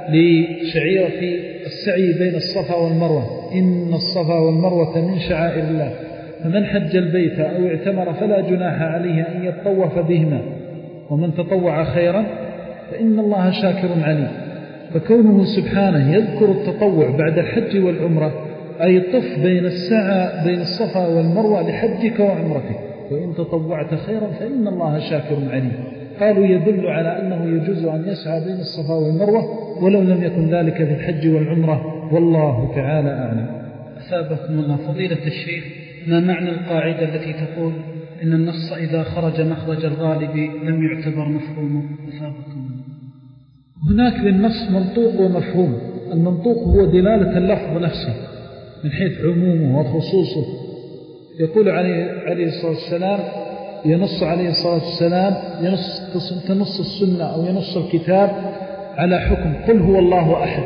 لشعيرة السعي بين الصفا والمروة إن الصفا والمروة من شعائر الله فمن حج البيت أو اعتمر فلا جناح عليه أن يتطوف بهما ومن تطوع خيرا فإن الله شاكر عليم. فكونه سبحانه يذكر التطوع بعد الحج والعمرة أي طف بين السعى بين الصفا والمروة لحجك وعمرتك، وإن تطوعت خيرا فإن الله شاكر عليم. قالوا يدل على أنه يجوز أن يسعى بين الصفا والمروة ولو لم يكن ذلك في الحج والعمرة، والله تعالى أعلم. أثابكم الله. فضيلة الشيخ، ما معنى القاعدة التي تقول إن النص إذا خرج مخرج الغالب لم يعتبر مفهومه؟ أثابكم الله. هناك للنص منطوق ومفهوم. المنطوق هو دلالة اللفظ نفسه من حيث عمومه وخصوصه. يقول عليه, عليه الصلاة والسلام ينص عليه الصلاة والسلام ينص تنص السنة أو ينص الكتاب على حكم قل هو الله أحد،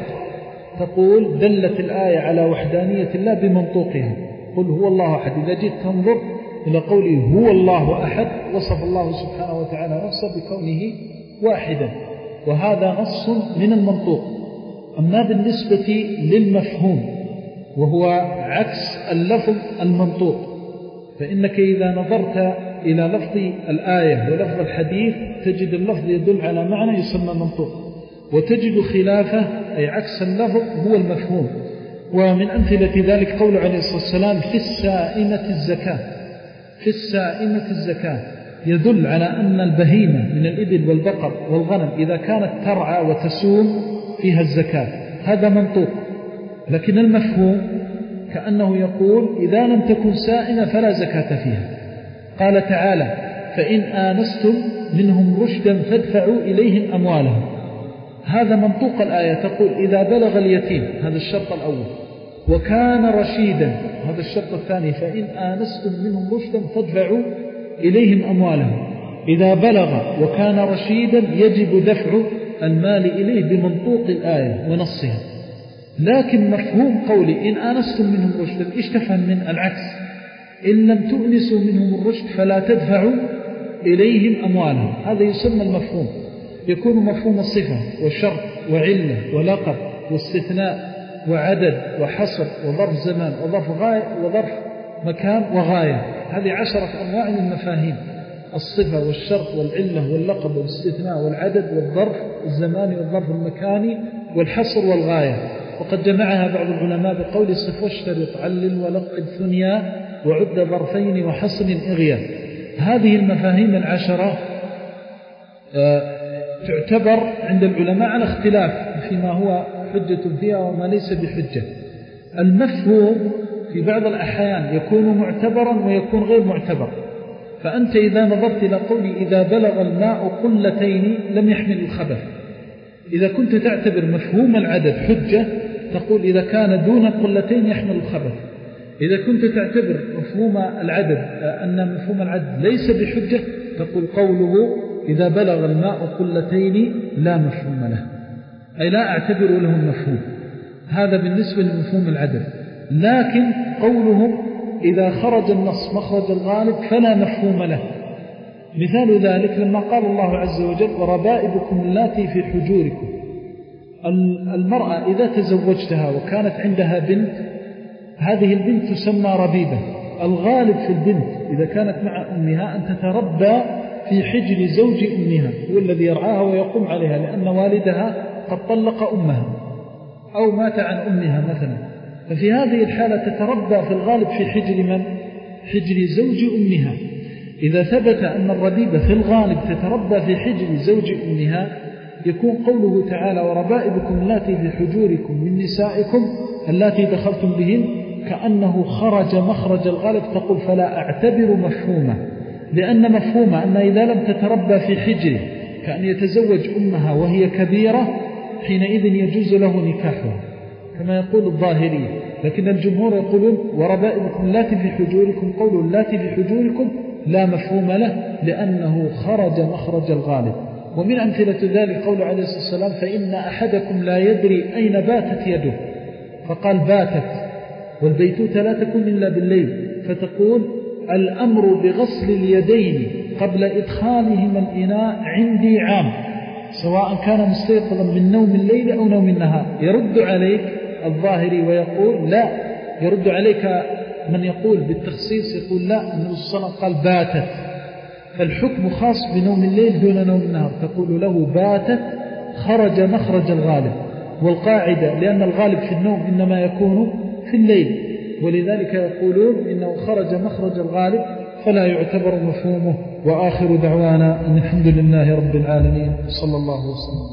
تقول دلت الآية على وحدانية الله بمنطوقها قل هو الله أحد. إذا جيت تنظر إلى قوله هو الله أحد وصف الله سبحانه وتعالى نفسه بكونه واحدا، وهذا نص من المنطوق. أما بالنسبة للمفهوم وهو عكس اللفظ المنطوق، فإنك إذا نظرت إلى لفظ الآية ولفظ الحديث تجد اللفظ يدل على معنى يسمى منطوق، وتجد خلافه أي عكس اللفظ هو المفهوم. ومن أمثلة ذلك قول عليه الصلاة والسلام في السائمة الزكاة. في السائمة الزكاة يدل على أن البهيمة من الإبل والبقر والغنم إذا كانت ترعى وتسوم فيها الزكاة، هذا منطوق. لكن المفهوم كأنه يقول إذا لم تكن سائمة فلا زكاة فيها. قال تعالى فإن آنستم منهم رشدا فادفعوا إليهم أموالهم، هذا منطوق الآية تقول إذا بلغ اليتيم، هذا الشرط الأول، وكان رشيدا، هذا الشرط الثاني، فإن آنستم منهم رشدا فادفعوا إليهم أموالهم. إذا بلغ وكان رشيدا يجب دفع المال إليه بمنطوق الآية ونصها. لكن مفهوم قولي إن آنستم منهم رشدا إيش تفهم من العكس؟ إن لم تؤنسوا منهم الرشد فلا تدفعوا إليهم أموالهم، هذا يسمى المفهوم. يكون مفهوم الصفة وشرط وعلة ولقب واستثناء وعدد وحصر وظرف زمان وظرف غاية وظرف مكان وغاية، هذه عشرة أنواع من المفاهيم: الصفة والشرط والعلة واللقب والاستثناء والعدد والظرف الزماني والظرف المكاني والحصر والغاية. وقد جمعها بعض العلماء بقول صف واشترط علل ولقب ثنيا وعد ظرفين وحصر إغيا. هذه المفاهيم العشرة تعتبر عند العلماء على اختلاف فيما هو حجة فيها وما ليس بحجة. المفهوم في بعض الأحيان يكون معتبرا ويكون غير معتبر. فأنت إذا نظرت إلى قولي إذا بلغ الماء قلتين لم يحمل الخبث، إذا كنت تعتبر مفهوم العدد حجة تقول إذا كان دون قلتين يحمل الخبث. إذا كنت تعتبر مفهوم العدد أن مفهوم العدد ليس بحجة تقول قوله إذا بلغ الماء قلتين لا مفهوم له، أي لا أعتبر لهم مفهوم. هذا بالنسبة لمفهوم العدد. لكن قولهم إذا خرج النص مخرج الغالب فلا مفهوم له. مثال ذلك لما قال الله عز وجل وربائبكم اللاتي في حجوركم. المرأة إذا تزوجتها وكانت عندها بنت، هذه البنت تسمى ربيبة. الغالب في البنت إذا كانت مع أمها أن تتربى في حجر زوج أمها، هو الذي يرعاها ويقوم عليها، لأن والدها قد طلق أمها أو مات عن أمها مثلا. ففي هذه الحالة تتربى في الغالب في حجر من؟ حجر زوج أمها. إذا ثبت أن الربيبة في الغالب تتربى في حجر زوج أمها، يكون قوله تعالى وربائبكم اللاتي في حجوركم من نسائكم اللاتي دخلتم بهن كأنه خرج مخرج الغالب، تقول فلا أعتبر مفهومه، لأن مفهومه أن إذا لم تتربى في حجره كأن يتزوج أمها وهي كبيرة، حينئذ يجوز له نكاحها كما يقول الظاهرية. لكن الجمهور يقولون وربائبكم اللاتي في حجوركم، قولوا اللاتي في حجوركم لا مفهوم له لأنه خرج مخرج الغالب. ومن أمثلة ذلك قول عليه الصلاة والسلام فإن أحدكم لا يدري أين باتت يده، فقال باتت، والبيتوتة لا تكون إلا بالليل، فتقول الأمر بغسل اليدين قبل إدخالهما الإناء عندي عام، سواء كان مستيقظا من نوم الليل أو نوم النهار. يرد عليك الظاهري ويقول لا، يرد عليك من يقول بالتخصيص، يقول لا، النبي صلى الله عليه وسلم قال باتت، فالحكم خاص بنوم الليل دون نوم النهار، تقول له باتت خرج مخرج الغالب. والقاعدة لأن الغالب في النوم إنما يكون في الليل، ولذلك يقولون إنه خرج مخرج الغالب فلا يعتبر مفهومه. وآخر دعوانا أن الحمد لله رب العالمين، صلى الله وسلم.